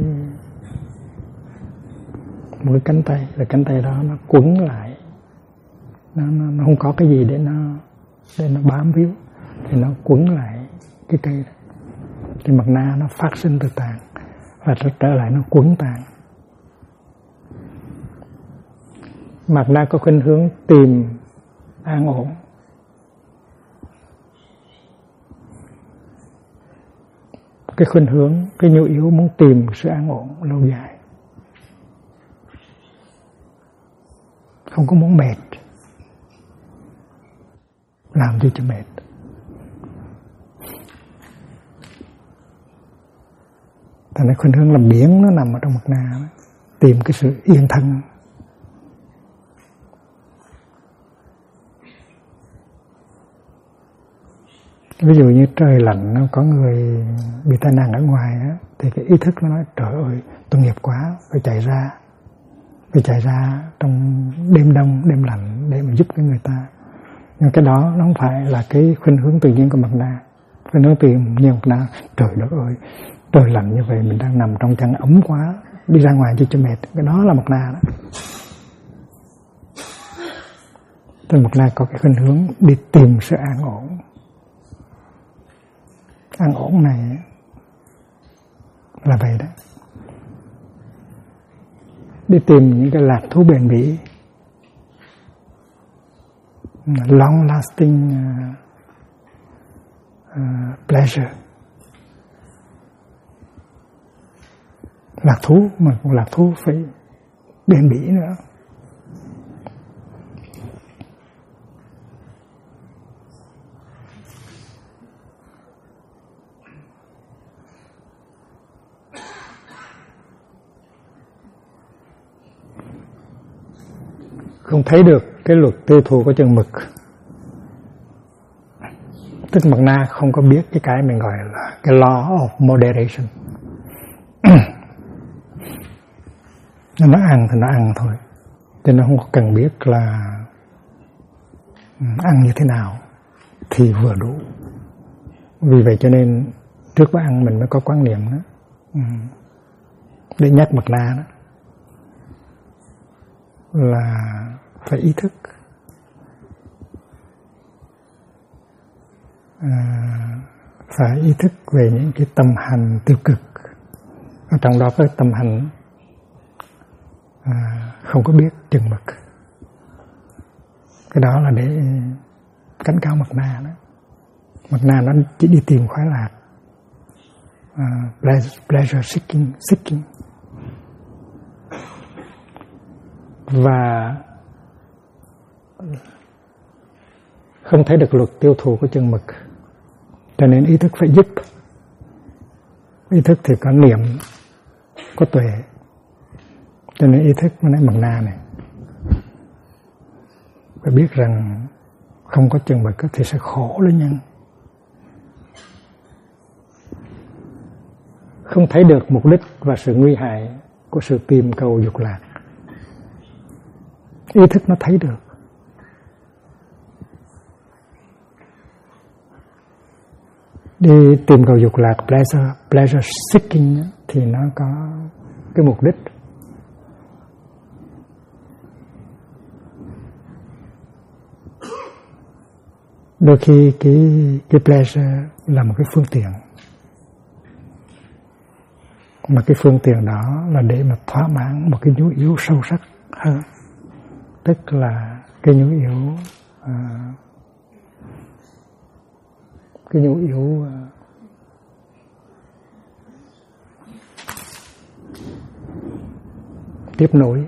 cánh tay, là cánh tay đó nó quấn lại, nó không có cái gì để nó bám víu, thì nó quấn lại cái cây đó. Thì mặt na nó phát sinh từ tạng và trở lại nó quấn tạng. Mặt na có khuynh hướng tìm an ổn, cái khuynh hướng, cái nhu yếu muốn tìm sự an ổn lâu dài, không có muốn mệt, làm gì cho mệt. Thành ra khuynh hướng làm biển nó nằm ở trong mặt na đó, tìm cái sự yên thân. Ví dụ như trời lạnh, nó có người bị tai nạn ở ngoài đó, thì cái ý thức nó nói trời ơi tội nghiệp quá, phải chạy ra trong đêm đông, đêm lạnh để mà giúp cái người ta. Nhưng cái đó nó không phải là cái khuynh hướng tự nhiên của mặt na. Khuynh hướng tự nhiên như mặt na, trời đất ơi trời lạnh như vậy, mình đang nằm trong chăn ấm quá, đi ra ngoài cho mệt. Cái đó là mặt na đó. Thì mặt na có cái khuynh hướng đi tìm sự an ổn. An ổn này là vậy đó, đi tìm những cái lạc thú bền bỉ, long lasting pleasure. Lạc thú, mà lạc thú phải bền bỉ nữa. Không thấy được cái luật tiêu thụ của chừng mực, tức Mạt Na không có biết cái mình gọi là cái law of moderation. Nó ăn thì nó ăn thôi, cho nên nó không có cần biết là ăn như thế nào thì vừa đủ. Vì vậy cho nên trước bữa ăn mình mới có quan niệm đó, để nhắc Mạt Na đó là phải ý thức, phải ý thức về những cái tâm hành tiêu cực. Ở trong đó có tâm hành không có biết chừng mực. Cái đó là để cảnh cáo Mạt Na đó. Mạt Na nó chỉ đi tìm khoái lạc, pleasure seeking. Và không thấy được luật tiêu thụ của chừng mực, cho nên ý thức phải dứt. Ý thức thì có niệm, có tuệ, cho nên ý thức mới nói Mạt Na này phải biết rằng không có chừng mực thì sẽ khổ lên nhân. Không thấy được mục đích và sự nguy hại của sự tìm cầu dục lạc. Ý thức nó thấy được. Đi tìm cầu dục lạc, pleasure seeking thì nó có cái mục đích. Đôi khi cái pleasure là một cái phương tiện, mà cái phương tiện đó là để mà thỏa mãn một cái nhu yếu sâu sắc hơn, tức là cái nhu yếu tiếp nối.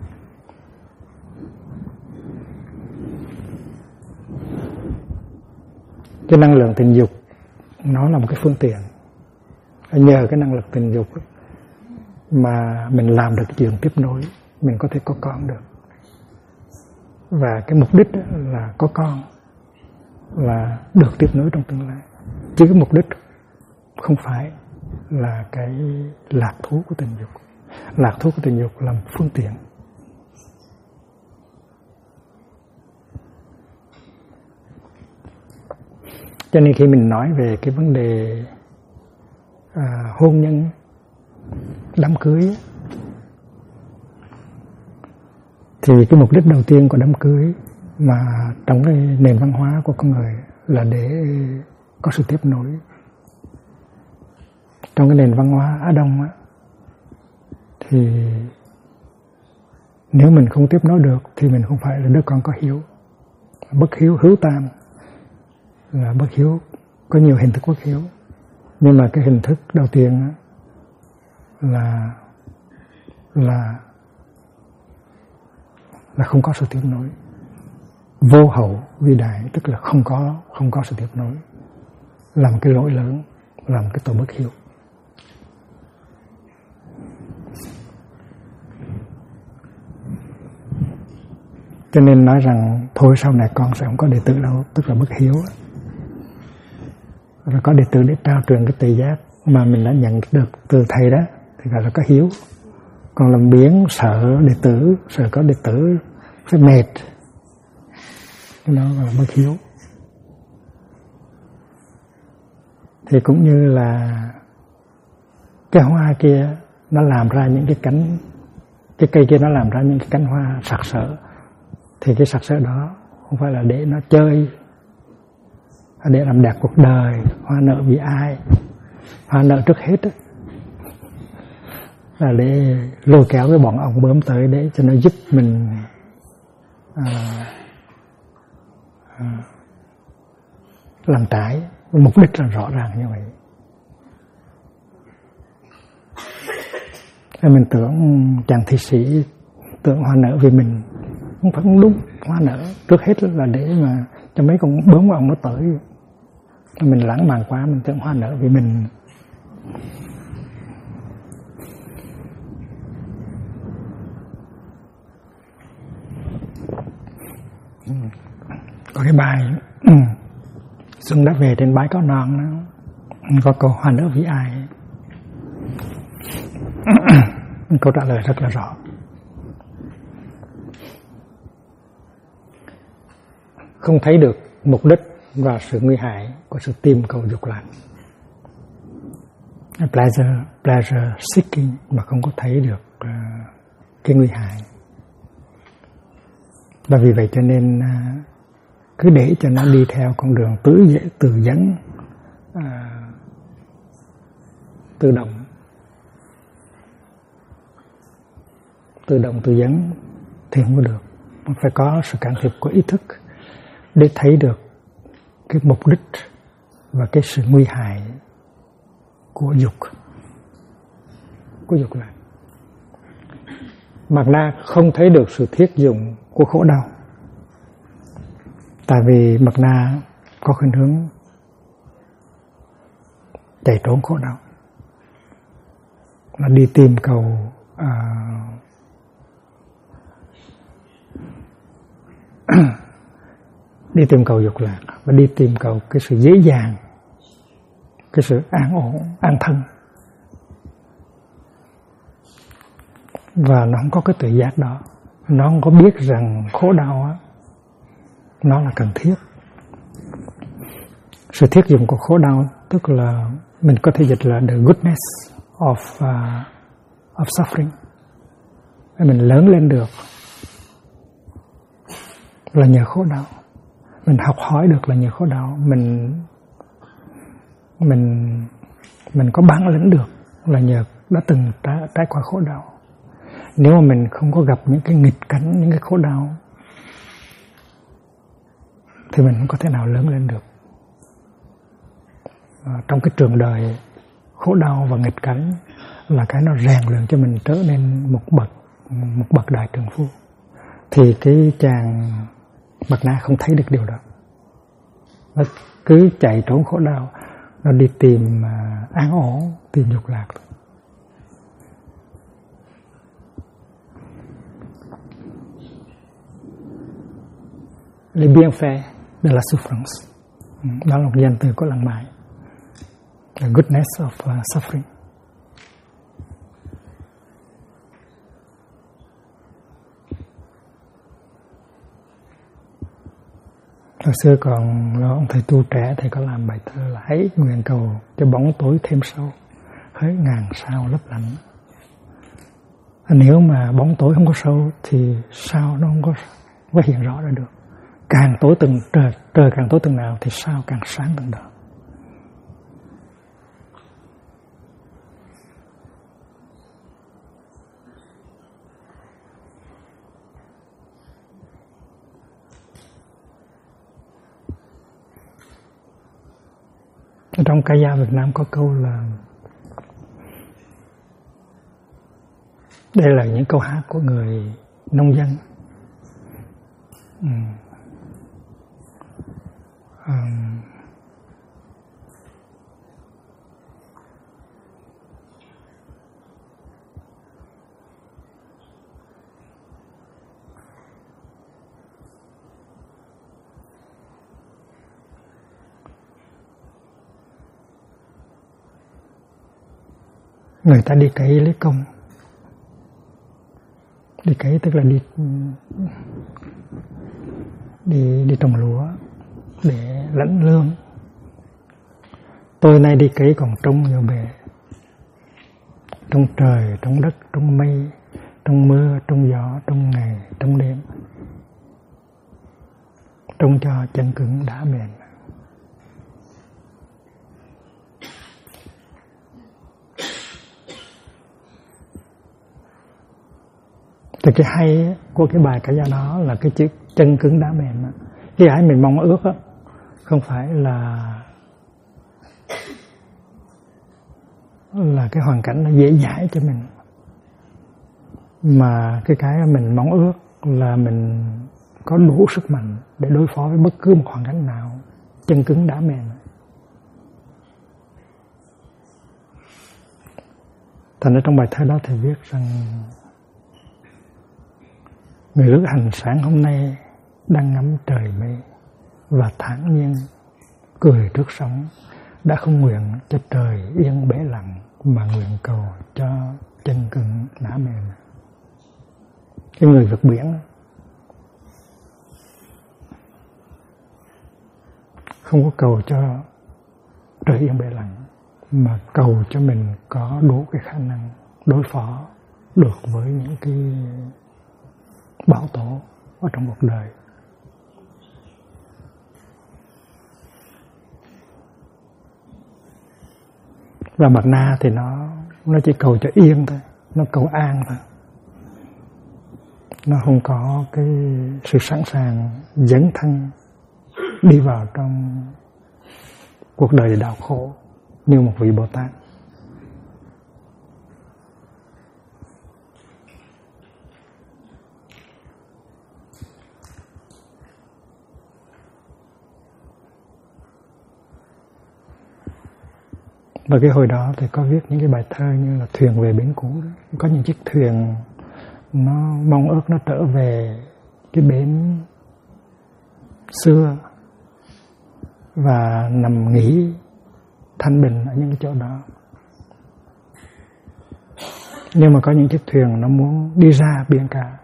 Cái năng lượng tình dục nó là một cái phương tiện. Nhờ cái năng lực tình dục mà mình làm được chuyện tiếp nối, mình có thể có con được. Và cái mục đích là có con, là được tiếp nối trong tương lai. Chứ cái mục đích không phải là cái lạc thú của tình dục. Lạc thú của tình dục là một phương tiện. Cho nên khi mình nói về cái vấn đề hôn nhân, đám cưới, thì cái mục đích đầu tiên của đám cưới mà trong cái nền văn hóa của con người là để có sự tiếp nối. Trong cái nền văn hóa Á Đông á, thì nếu mình không tiếp nối được thì mình không phải là đứa con có hiếu. Bất hiếu, hữu tam là bất hiếu, có nhiều hình thức bất hiếu. Nhưng mà cái hình thức đầu tiên á, là không có sự tiếp nối. Vô hậu vi đại, tức là không có sự tiếp nối, là một cái lỗi lớn, là một cái tội bất hiếu. Cho nên nói rằng thôi sau này con sẽ không có đệ tử đâu, tức là bất hiếu. Rồi có đệ tử để trao truyền cái tự giác mà mình đã nhận được từ thầy đó thì gọi là có hiếu. Còn làm biếng sợ đệ tử, sợ có đệ tử phải mệt, nó là bất hiếu. Thì cũng như là cái hoa kia nó làm ra những cái cánh, cái cây kia nó làm ra những cái cánh hoa sặc sỡ, thì cái sặc sỡ đó không phải là để nó chơi, để làm đẹp cuộc đời. Hoa nở vì ai? Hoa nở trước hết đó, là để lôi kéo cái bọn ong bướm tới để cho nó giúp mình làm trái, mục đích là rõ ràng như vậy. Mình tưởng chàng thi sĩ tưởng hoa nở vì mình, không phải không đúng. Hoa nở trước hết là để mà cho mấy con bướm của ông nó tới. Mình lãng mạn quá, mình tưởng hoa nở vì mình. Có cái bài Xuân đã về trên bãi cỏ non đó, có câu hoa nở vì ai. Câu trả lời rất là rõ. Không thấy được mục đích và sự nguy hại của sự tìm cầu dục lạc. Pleasure seeking mà không có thấy được cái nguy hại. Và vì vậy cho nên cứ để cho nó đi theo con đường tự dẫn, tự động tự dẫn thì không có được.มันphải có sự can thiệp của ý thức để thấy được cái mục đích và cái sự nguy hại của dục lạc. Mạt Na không thấy được sự thiết dụng của khổ đau, tại vì Mạt Na có khuynh hướng chạy trốn khổ đau, là đi tìm cầu đi tìm cầu dục lạc và đi tìm cầu cái sự dễ dàng, cái sự an ổn, an thân. Và nó không có cái tự giác đó, nó không có biết rằng khổ đau á, nó là cần thiết. Sự thiết dụng của khổ đau tức là mình có thể dịch là the goodness of suffering. Mình lớn lên được là nhờ khổ đau, mình học hỏi được là nhờ khổ đau, mình có bản lĩnh được là nhờ đã từng trải qua khổ đau. Nếu mà mình không có gặp những cái nghịch cảnh, những cái khổ đau thì mình không có thể nào lớn lên được. Trong cái trường đời, khổ đau và nghịch cảnh là cái nó rèn luyện cho mình trở nên một bậc đại trượng phu. Thì cái chàng Mạt Na không thấy được điều đó, nó cứ chạy trốn khổ đau, nó đi tìm an ổn, tìm dục lạc. Les bienfaits de la souffrance, đó là một danh từ của làng mại. The goodness of suffering. Hồi xưa còn ông thầy tu trẻ, thầy có làm bài thơ là hãy nguyện cầu cho bóng tối thêm sâu, hỡi ngàn sao lấp lánh. Nếu mà bóng tối không có sâu thì sao nó không có hiện rõ ra được. Càng tối từng trời càng tối từng nào thì sao càng sáng từng đó. Trong ca dao Việt Nam có câu là, đây là những câu hát của người nông dân. Người ta đi cấy lấy công. Đi cấy tức là đi trồng lúa để lãnh lương. Tôi nay đi cấy còn trông nhiều bề, trong trời, trong đất, trong mây, trong mưa, trong gió, trong ngày, trong đêm, trông cho chân cứng đá mềm. Thì cái hay của cái bài ca dao đó là cái chữ chân cứng đá mềm. Cái ái mình mong ước á, không phải là cái hoàn cảnh nó dễ dãi cho mình, mà cái mình mong ước là mình có đủ sức mạnh để đối phó với bất cứ một hoàn cảnh nào, chân cứng đá mềm. Thành ra trong bài thơ đó thì viết rằng người lữ hành sáng hôm nay đang ngắm trời mây và thản nhiên cười trước sóng, đã không nguyện cho trời yên bể lặng mà nguyện cầu cho chân cứng đá mềm. Cái người vượt biển không có cầu cho trời yên bể lặng, mà cầu cho mình có đủ cái khả năng đối phó được với những cái bão tố ở trong cuộc đời. Và Bạt Na thì nó chỉ cầu cho yên thôi, nó cầu an thôi. Nó không có cái sự sẵn sàng dấn thân đi vào trong cuộc đời đau khổ như một vị Bồ Tát. Và cái hồi đó thì có viết những cái bài thơ như là Thuyền về bến cũ đó. Có những chiếc thuyền nó mong ước nó trở về cái bến xưa và nằm nghỉ thanh bình ở những cái chỗ đó. Nhưng mà có những chiếc thuyền nó muốn đi ra biển cả,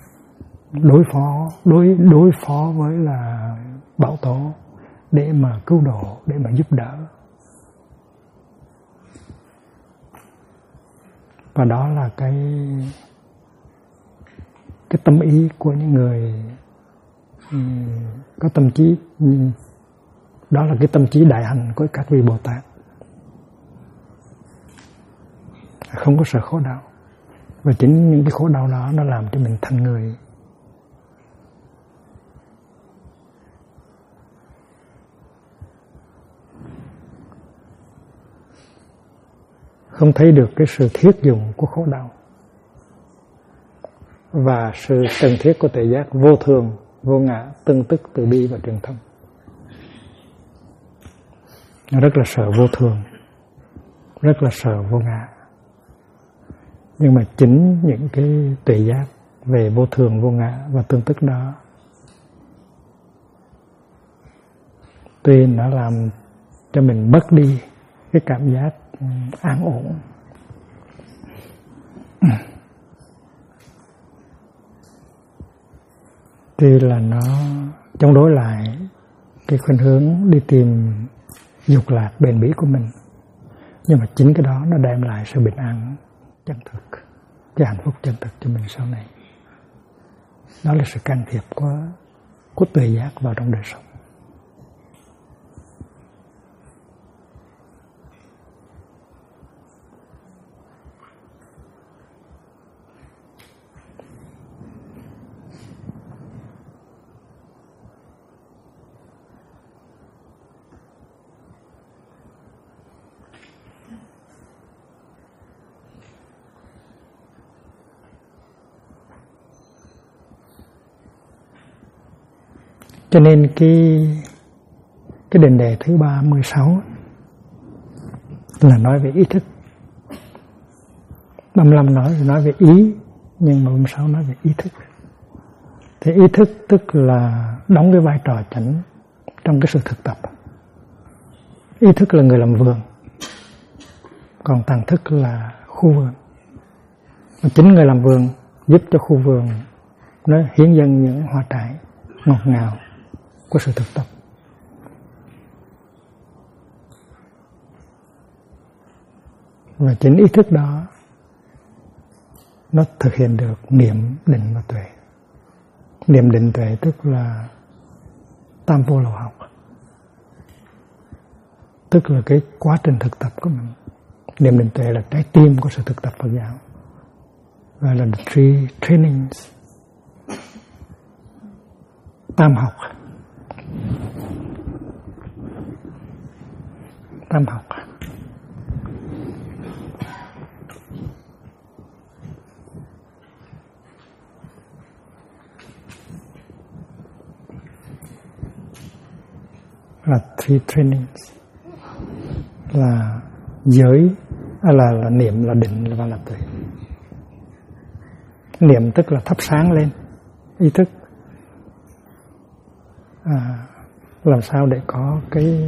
đối phó với là bão tố để mà cứu độ, để mà giúp đỡ. Và đó là cái tâm ý của những người có tâm trí, đó là cái tâm trí đại hành của các vị Bồ Tát, không có sợ khổ đau. Và chính những cái khổ đau đó nó làm cho mình thành người. Không thấy được cái sự thiết dụng của khổ đau và sự cần thiết của tuệ giác vô thường, vô ngã, tương tức, từ bi và truyền thông. Rất là sợ vô thường, rất là sợ vô ngã. Nhưng mà chính những cái tuệ giác về vô thường, vô ngã và tương tức đó, tuy nó làm cho mình mất đi cái cảm giác an ổn, tuy là nó chống đối lại cái khuynh hướng đi tìm dục lạc bền bỉ của mình, nhưng mà chính cái đó nó đem lại sự bình an chân thực, cái hạnh phúc chân thực cho mình sau này. Đó là sự can thiệp của tuệ giác vào trong đời sống. Cho nên cái định đề thứ 36 là nói về ý thức. 35 nói về ý, nhưng mà 36 nói về ý thức. Thì ý thức tức là đóng cái vai trò chánh trong cái sự thực tập. Ý thức là người làm vườn, còn tàng thức là khu vườn. Và chính người làm vườn giúp cho khu vườn nó hiến dâng những hoa trái ngọt ngào của sự thực tập. Và chính ý thức đó nó thực hiện được niệm, định và tuệ. Niệm, định, tuệ tức là tam vô lậu học, tức là cái quá trình thực tập của mình. Niệm, định, tuệ là trái tim của sự thực tập Phật giáo, và là the three trainings. Tam học tam học. Là three trainings, là giới, là niệm, là định và là tuệ. Niệm tức là thắp sáng lên ý thức, làm sao để có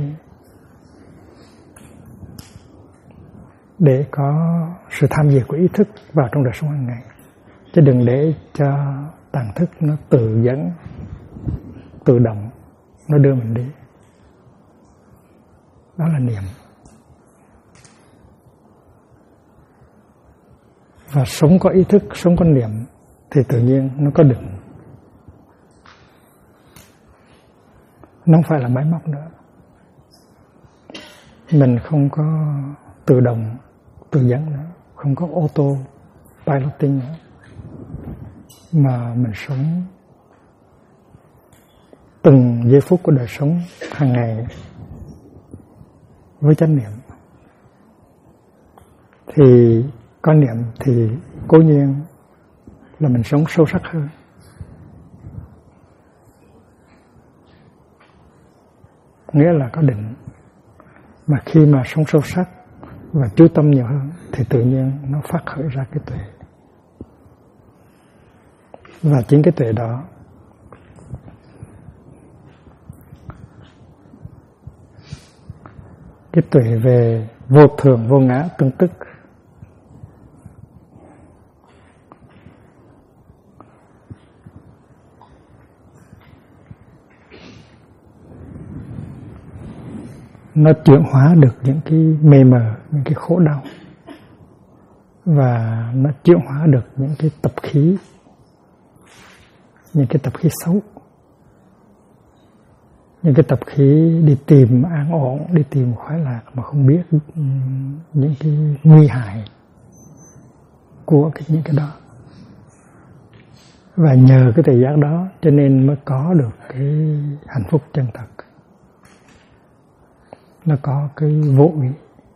sự tham dự của ý thức vào trong đời sống hàng ngày, chứ đừng để cho tàng thức nó tự dẫn, tự động, nó đưa mình đi. Đó là niệm. Và sống có ý thức, sống có niệm thì tự nhiên nó có định. Nó không phải là máy móc nữa. Mình không có tự động, tự dẫn nữa, không có auto piloting nữa, mà mình sống từng giây phút của đời sống hàng ngày với chánh niệm. Thì có niệm thì cố nhiên là mình sống sâu sắc hơn. Nghĩa là có định. Mà khi mà sống sâu sắc và chú tâm nhiều hơn thì tự nhiên nó phát khởi ra cái tuệ. Và chính cái tuệ đó cái tuệ về vô thường, vô ngã, tương tức, nó chuyển hóa được những cái mê mờ, những cái khổ đau, và nó chuyển hóa được những cái tập khí, những cái tập khí xấu, những cái tập khí đi tìm an ổn, đi tìm khoái lạc mà không biết những cái nguy hại của những cái đó. Và nhờ cái tuệ giác đó cho nên mới có được cái hạnh phúc chân thật. Nó có cái vô ủy,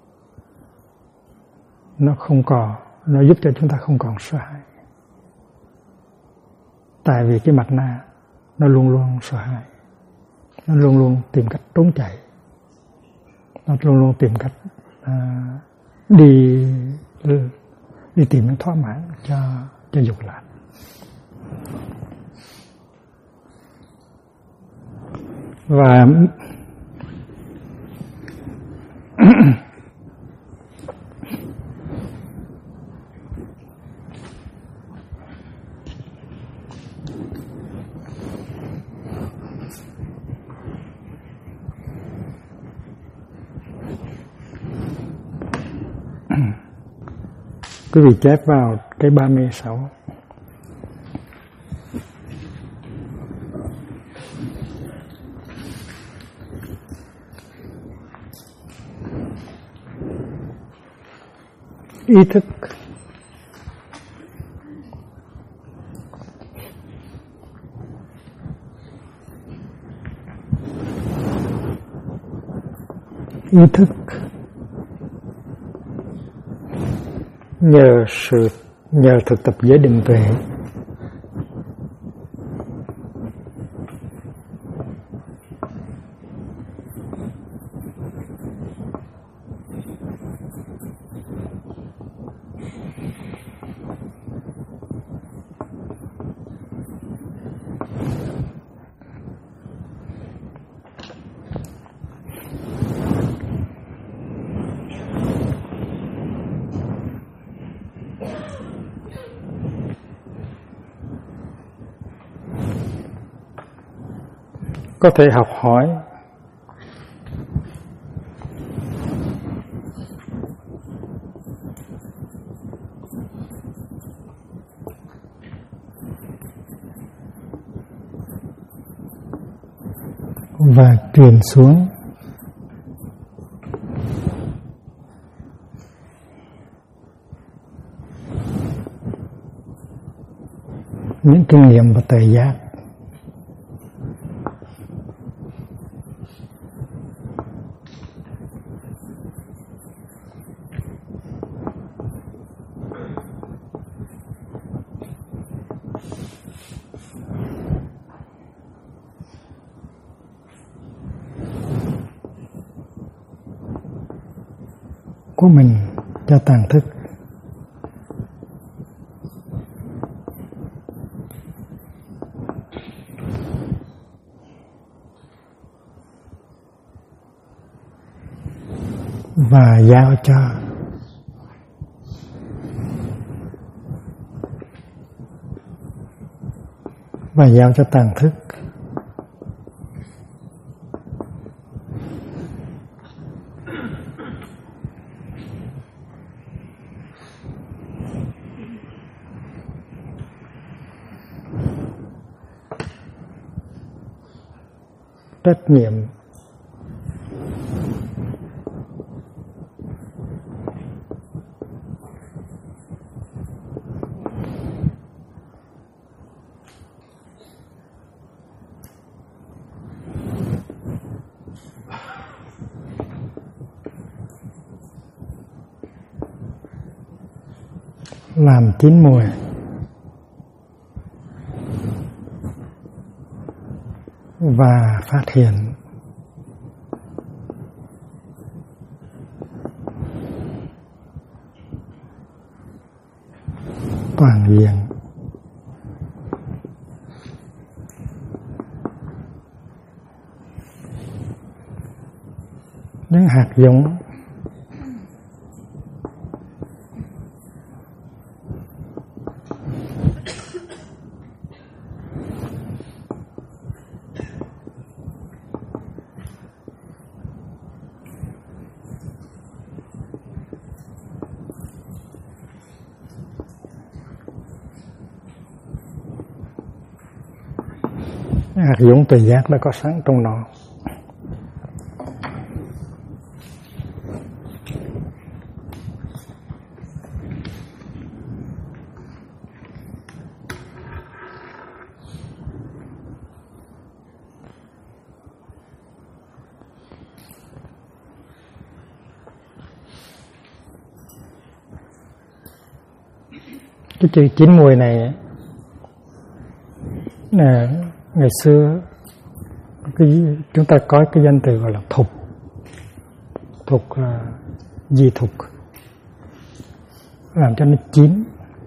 nó giúp cho chúng ta không còn sợ hãi. Tại vì cái mặt nạ nó luôn luôn sợ hãi, nó luôn luôn tìm cách trốn chạy, nó luôn luôn tìm cách đi tìm những thỏa mãn cho dục lạc. Và quý vị chép vào cái 36. Ý thức nhờ thực tập giới định tuệ có thể học hỏi và truyền xuống những kinh nghiệm và tuệ giác của mình cho tàng thức. Và giao cho tàng thức. Trách nhiệm làm chín mùi và phát hiện toàn diện những hạt giống tuệ giác đã có sẵn trong nó. Cái chữ chín mùi này ngày xưa chúng ta có cái danh từ gọi là thục. Thục là di thục, làm cho nó chín.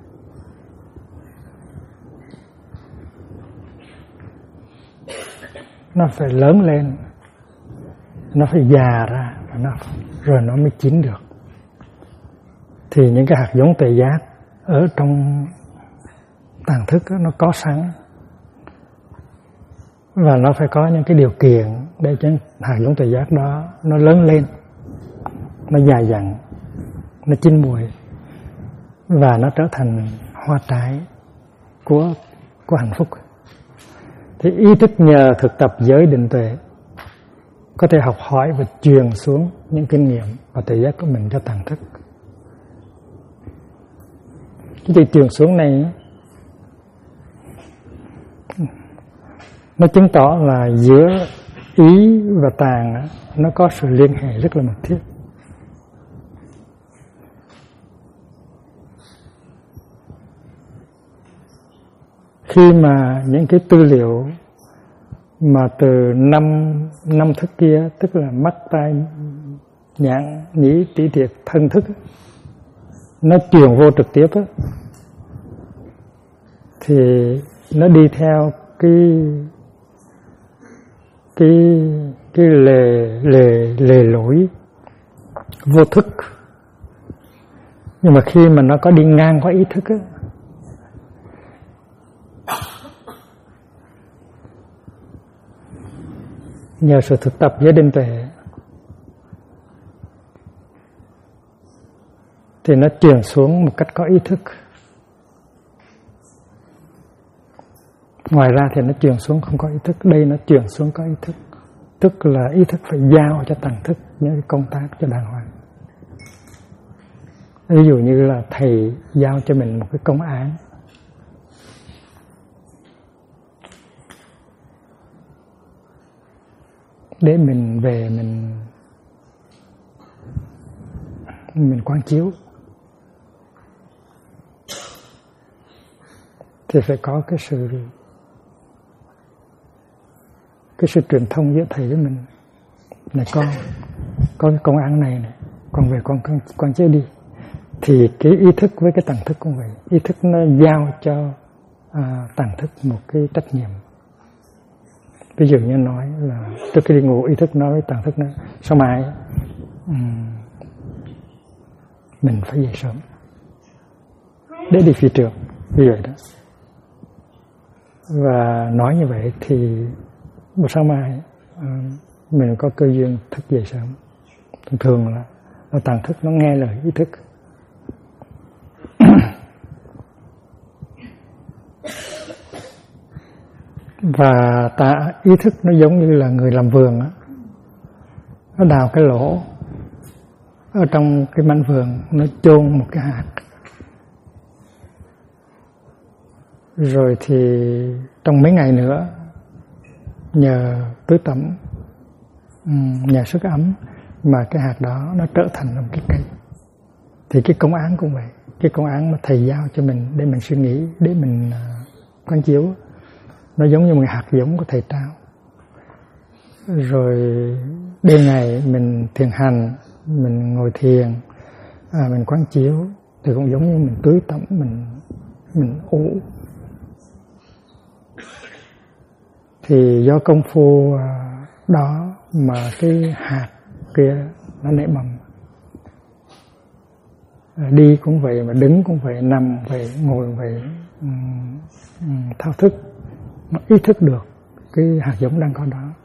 Nó phải lớn lên, nó phải già ra, rồi nó mới chín được. Thì những cái hạt giống tuệ giác ở trong tàng thức đó, nó có sẵn. Và nó phải có những cái điều kiện để cho hạt giống tuệ giác đó nó lớn lên, nó già dặn, nó chín mùi và nó trở thành hoa trái của hạnh phúc. Thì ý thức nhờ thực tập giới định tuệ có thể học hỏi và truyền xuống những kinh nghiệm và tuệ giác của mình cho tàng thức. Cái chuyện truyền xuống này nó chứng tỏ là giữa ý và tàng nó có sự liên hệ rất là mật thiết. Khi mà những cái tư liệu mà từ năm thức kia, tức là mắt, tai, nhãn, nhĩ, tỷ thiệt, thân thức, nó truyền vô trực tiếp thì nó đi theo cái lề lối vô thức. Nhưng mà khi mà nó có đi ngang qua ý thức nhờ sự thực tập giới định tuệ thì nó truyền xuống một cách có ý thức. Ngoài ra thì nó truyền xuống không có ý thức. Đây nó truyền xuống có ý thức. Tức là ý thức phải giao cho tàng thức những cái công tác cho đàng hoàng. Ví dụ như là thầy giao cho mình một cái công án, để mình về mình quán chiếu, thì phải có cái sự truyền thông giữa thầy với mình. Này con, có cái công án này con về con chết đi. Thì cái ý thức với cái tầng thức cũng vậy. Ý thức nó giao cho tầng thức một cái trách nhiệm. Ví dụ như nói là trước khi đi ngủ, ý thức nói với tầng thức nói sáng mai mình phải dậy sớm để đi phi trường, như vậy đó. Và nói như vậy thì một sáng mai mình có cơ duyên thức dậy sớm. Thường là tầng thức nó nghe lời ý thức. Và ý thức nó giống như là người làm vườn á, nó đào cái lỗ ở trong cái mảnh vườn, nó chôn một cái hạt, rồi thì trong mấy ngày nữa nhờ tưới tẩm, nhờ sức ấm mà cái hạt đó nó trở thành một cái cây. Thì cái công án cũng vậy. Cái công án mà thầy giao cho mình để mình suy nghĩ, để mình quán chiếu, nó giống như một hạt giống của thầy trao. Rồi đêm ngày mình thiền hành, mình ngồi thiền, mình quán chiếu, thì cũng giống như mình tưới tẩm, mình ủ. Thì do công phu đó mà cái hạt kia nó nảy mầm. Đi cũng vậy, mà đứng cũng vậy, nằm vậy, ngồi vậy, thao thức, nó ý thức được cái hạt giống đang có đó.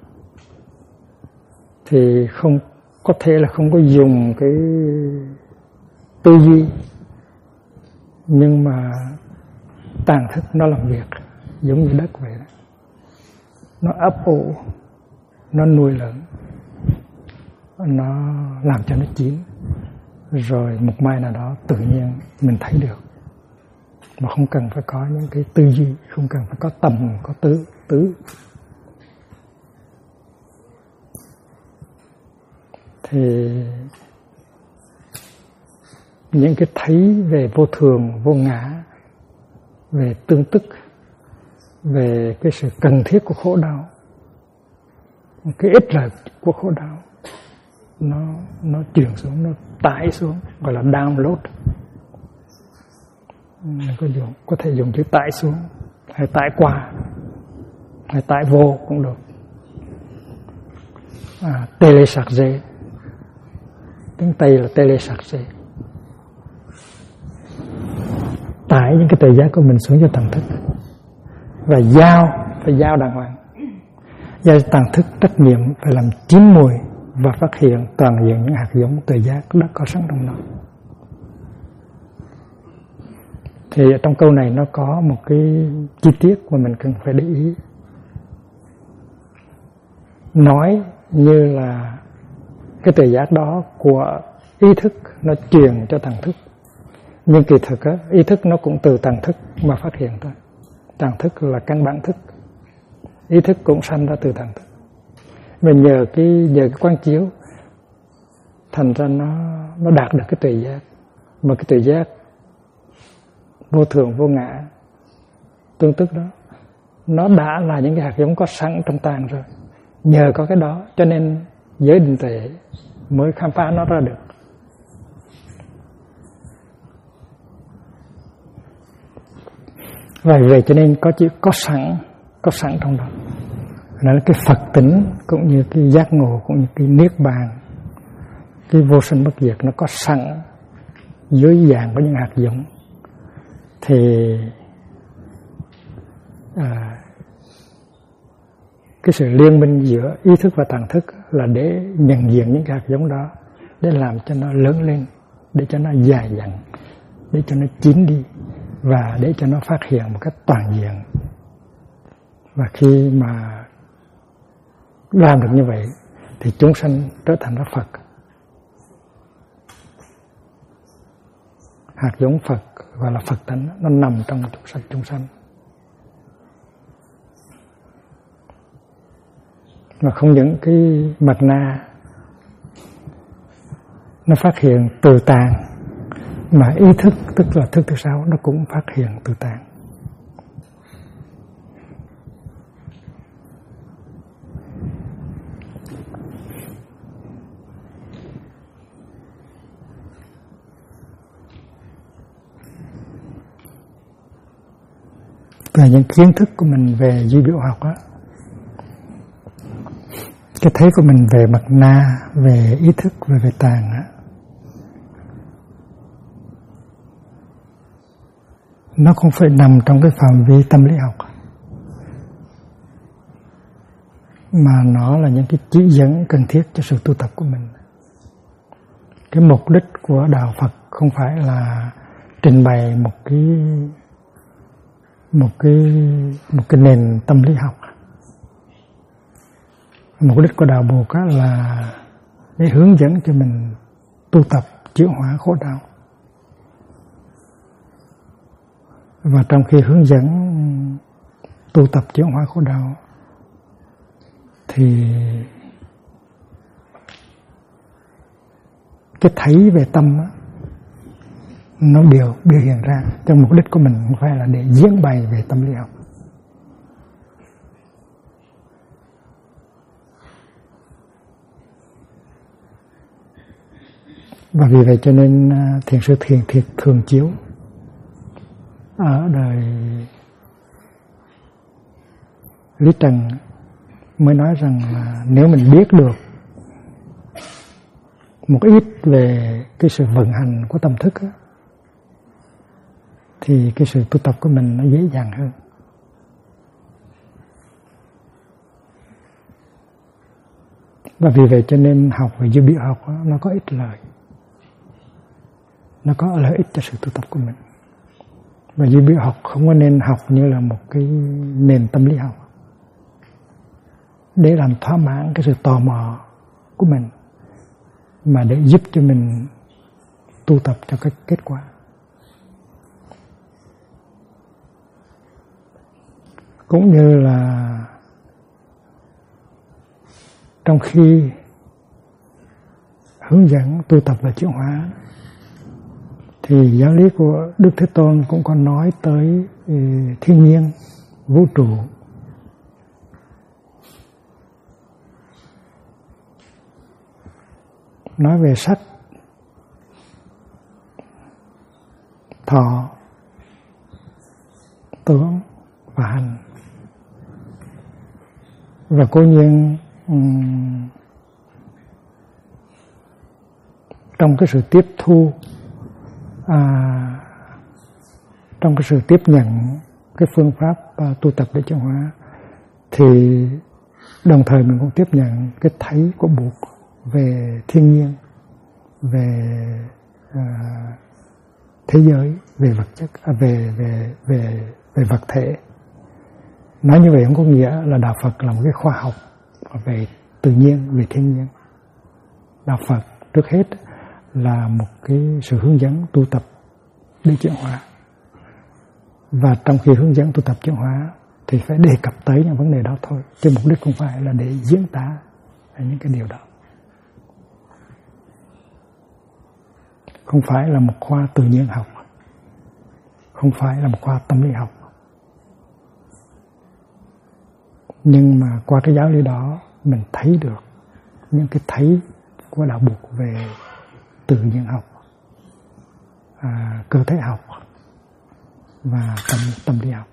Thì không có thể là không có dùng cái tư duy, nhưng mà tàng thức nó làm việc giống như đất vậy đó. Nó ấp ủ, nó nuôi lớn, nó làm cho nó chín, rồi một mai nào đó tự nhiên mình thấy được, mà không cần phải có những cái tư duy, không cần phải có tầm, có tứ. Thì những cái thấy về vô thường, vô ngã, về tương tức, về cái sự cần thiết của khổ đau, cái ích lợi của khổ đau, nó chuyển xuống, nó tải xuống, gọi là download. Có thể dùng chữ tải xuống, hay tải qua, hay tải vô cũng được. Télécharger, tiếng Tây là télécharger. Tải những cái tuệ giác của mình xuống cho tầng thức, và phải giao đàng hoàng. Giao tầng thức trách nhiệm phải làm chín mùi và phát hiện toàn diện những hạt giống tuệ giác đã có sẵn trong nó. Thì trong câu này nó có một cái chi tiết mà mình cần phải để ý. Nói như là cái tuệ giác đó của ý thức nó truyền cho tầng thức, nhưng kỳ thực á, ý thức nó cũng từ tầng thức mà phát hiện thôi. Tầng thức là căn bản thức, ý thức cũng sanh ra từ tầng thức. Mình nhờ cái quán chiếu, thành ra nó đạt được cái tuệ giác. Mà cái tuệ giác vô thường, vô ngã, tương tức đó, nó đã là những cái hạt giống có sẵn trong tạng rồi. Nhờ có cái đó cho nên giới định tuệ mới khám phá nó ra được. Vậy cho nên có chữ có sẵn trong đó. Đó là cái Phật tính, cũng như cái giác ngộ, cũng như cái niết bàn, cái vô sinh bất diệt, nó có sẵn dưới dạng của những hạt giống. Thì cái sự liên minh giữa ý thức và tàng thức là để nhận diện những hạt giống đó, để làm cho nó lớn lên, để cho nó dài dặn, để cho nó chín đi, và để cho nó phát hiện một cách toàn diện. Và khi mà làm được như vậy thì chúng sanh trở thành ra Phật. Hạt giống Phật gọi là Phật tánh, nó nằm trong chúng sanh. Mà không những cái mặt na nó phát hiện từ tạng, mà ý thức, tức là thức thứ sáu, nó cũng phát hiện từ tạng. và những kiến thức của mình về duy biểu học á, cái thấy của mình về mặt na, về ý thức và về tàng á, nó không phải nằm trong cái phạm vi tâm lý học, mà nó là những cái chỉ dẫn cần thiết cho sự tu tập của mình. Cái mục đích của đạo Phật không phải là trình bày một cái nền tâm lý học. Mục đích của đạo Bụt là để hướng dẫn cho mình tu tập chuyển hóa khổ đau. Và trong khi hướng dẫn tu tập chuyển hóa khổ đau thì cái thấy về tâm á, nó biểu hiện ra. Trong mục đích của mình không phải là để diễn bày về tâm lý học. Và vì vậy cho nên Thiền sư Thiền Thiệt thường chiếu ở đời Lý Trần mới nói rằng là nếu mình biết được một ít về cái sự vận hành của tâm thức á, thì cái sự tu tập của mình nó dễ dàng hơn. Và vì vậy cho nên học về duy biểu học á, nó có ích lợi. Nó có lợi ích cho sự tu tập của mình. Và duy biểu học không có nên học như là một cái nền tâm lý học để làm thỏa mãn cái sự tò mò của mình, mà để giúp cho mình tu tập cho cái kết quả. Cũng như là trong khi hướng dẫn tu tập và chuyển hóa thì giáo lý của Đức Thế Tôn cũng có nói tới thiên nhiên, vũ trụ, nói về sắc, thọ, tưởng và hành. Và cố nhiên trong cái sự tiếp thu, trong cái sự tiếp nhận cái phương pháp tu tập để chuyển hóa, thì đồng thời mình cũng tiếp nhận cái thấy của Bụt về thiên nhiên, về thế giới, về vật chất, về vật thể. Nói như vậy không có nghĩa là đạo Phật là một cái khoa học về tự nhiên, về thiên nhiên. Đạo Phật trước hết là một cái sự hướng dẫn tu tập để chuyển hóa. Và trong khi hướng dẫn tu tập chuyển hóa thì phải đề cập tới những vấn đề đó thôi, chứ mục đích không phải là để diễn tả những cái điều đó. Không phải là một khoa tự nhiên học, không phải là một khoa tâm lý học. Nhưng mà qua cái giáo lý đó mình thấy được những cái thấy của đạo Bụt về tự nhiên học, cơ thể học và tâm lý học.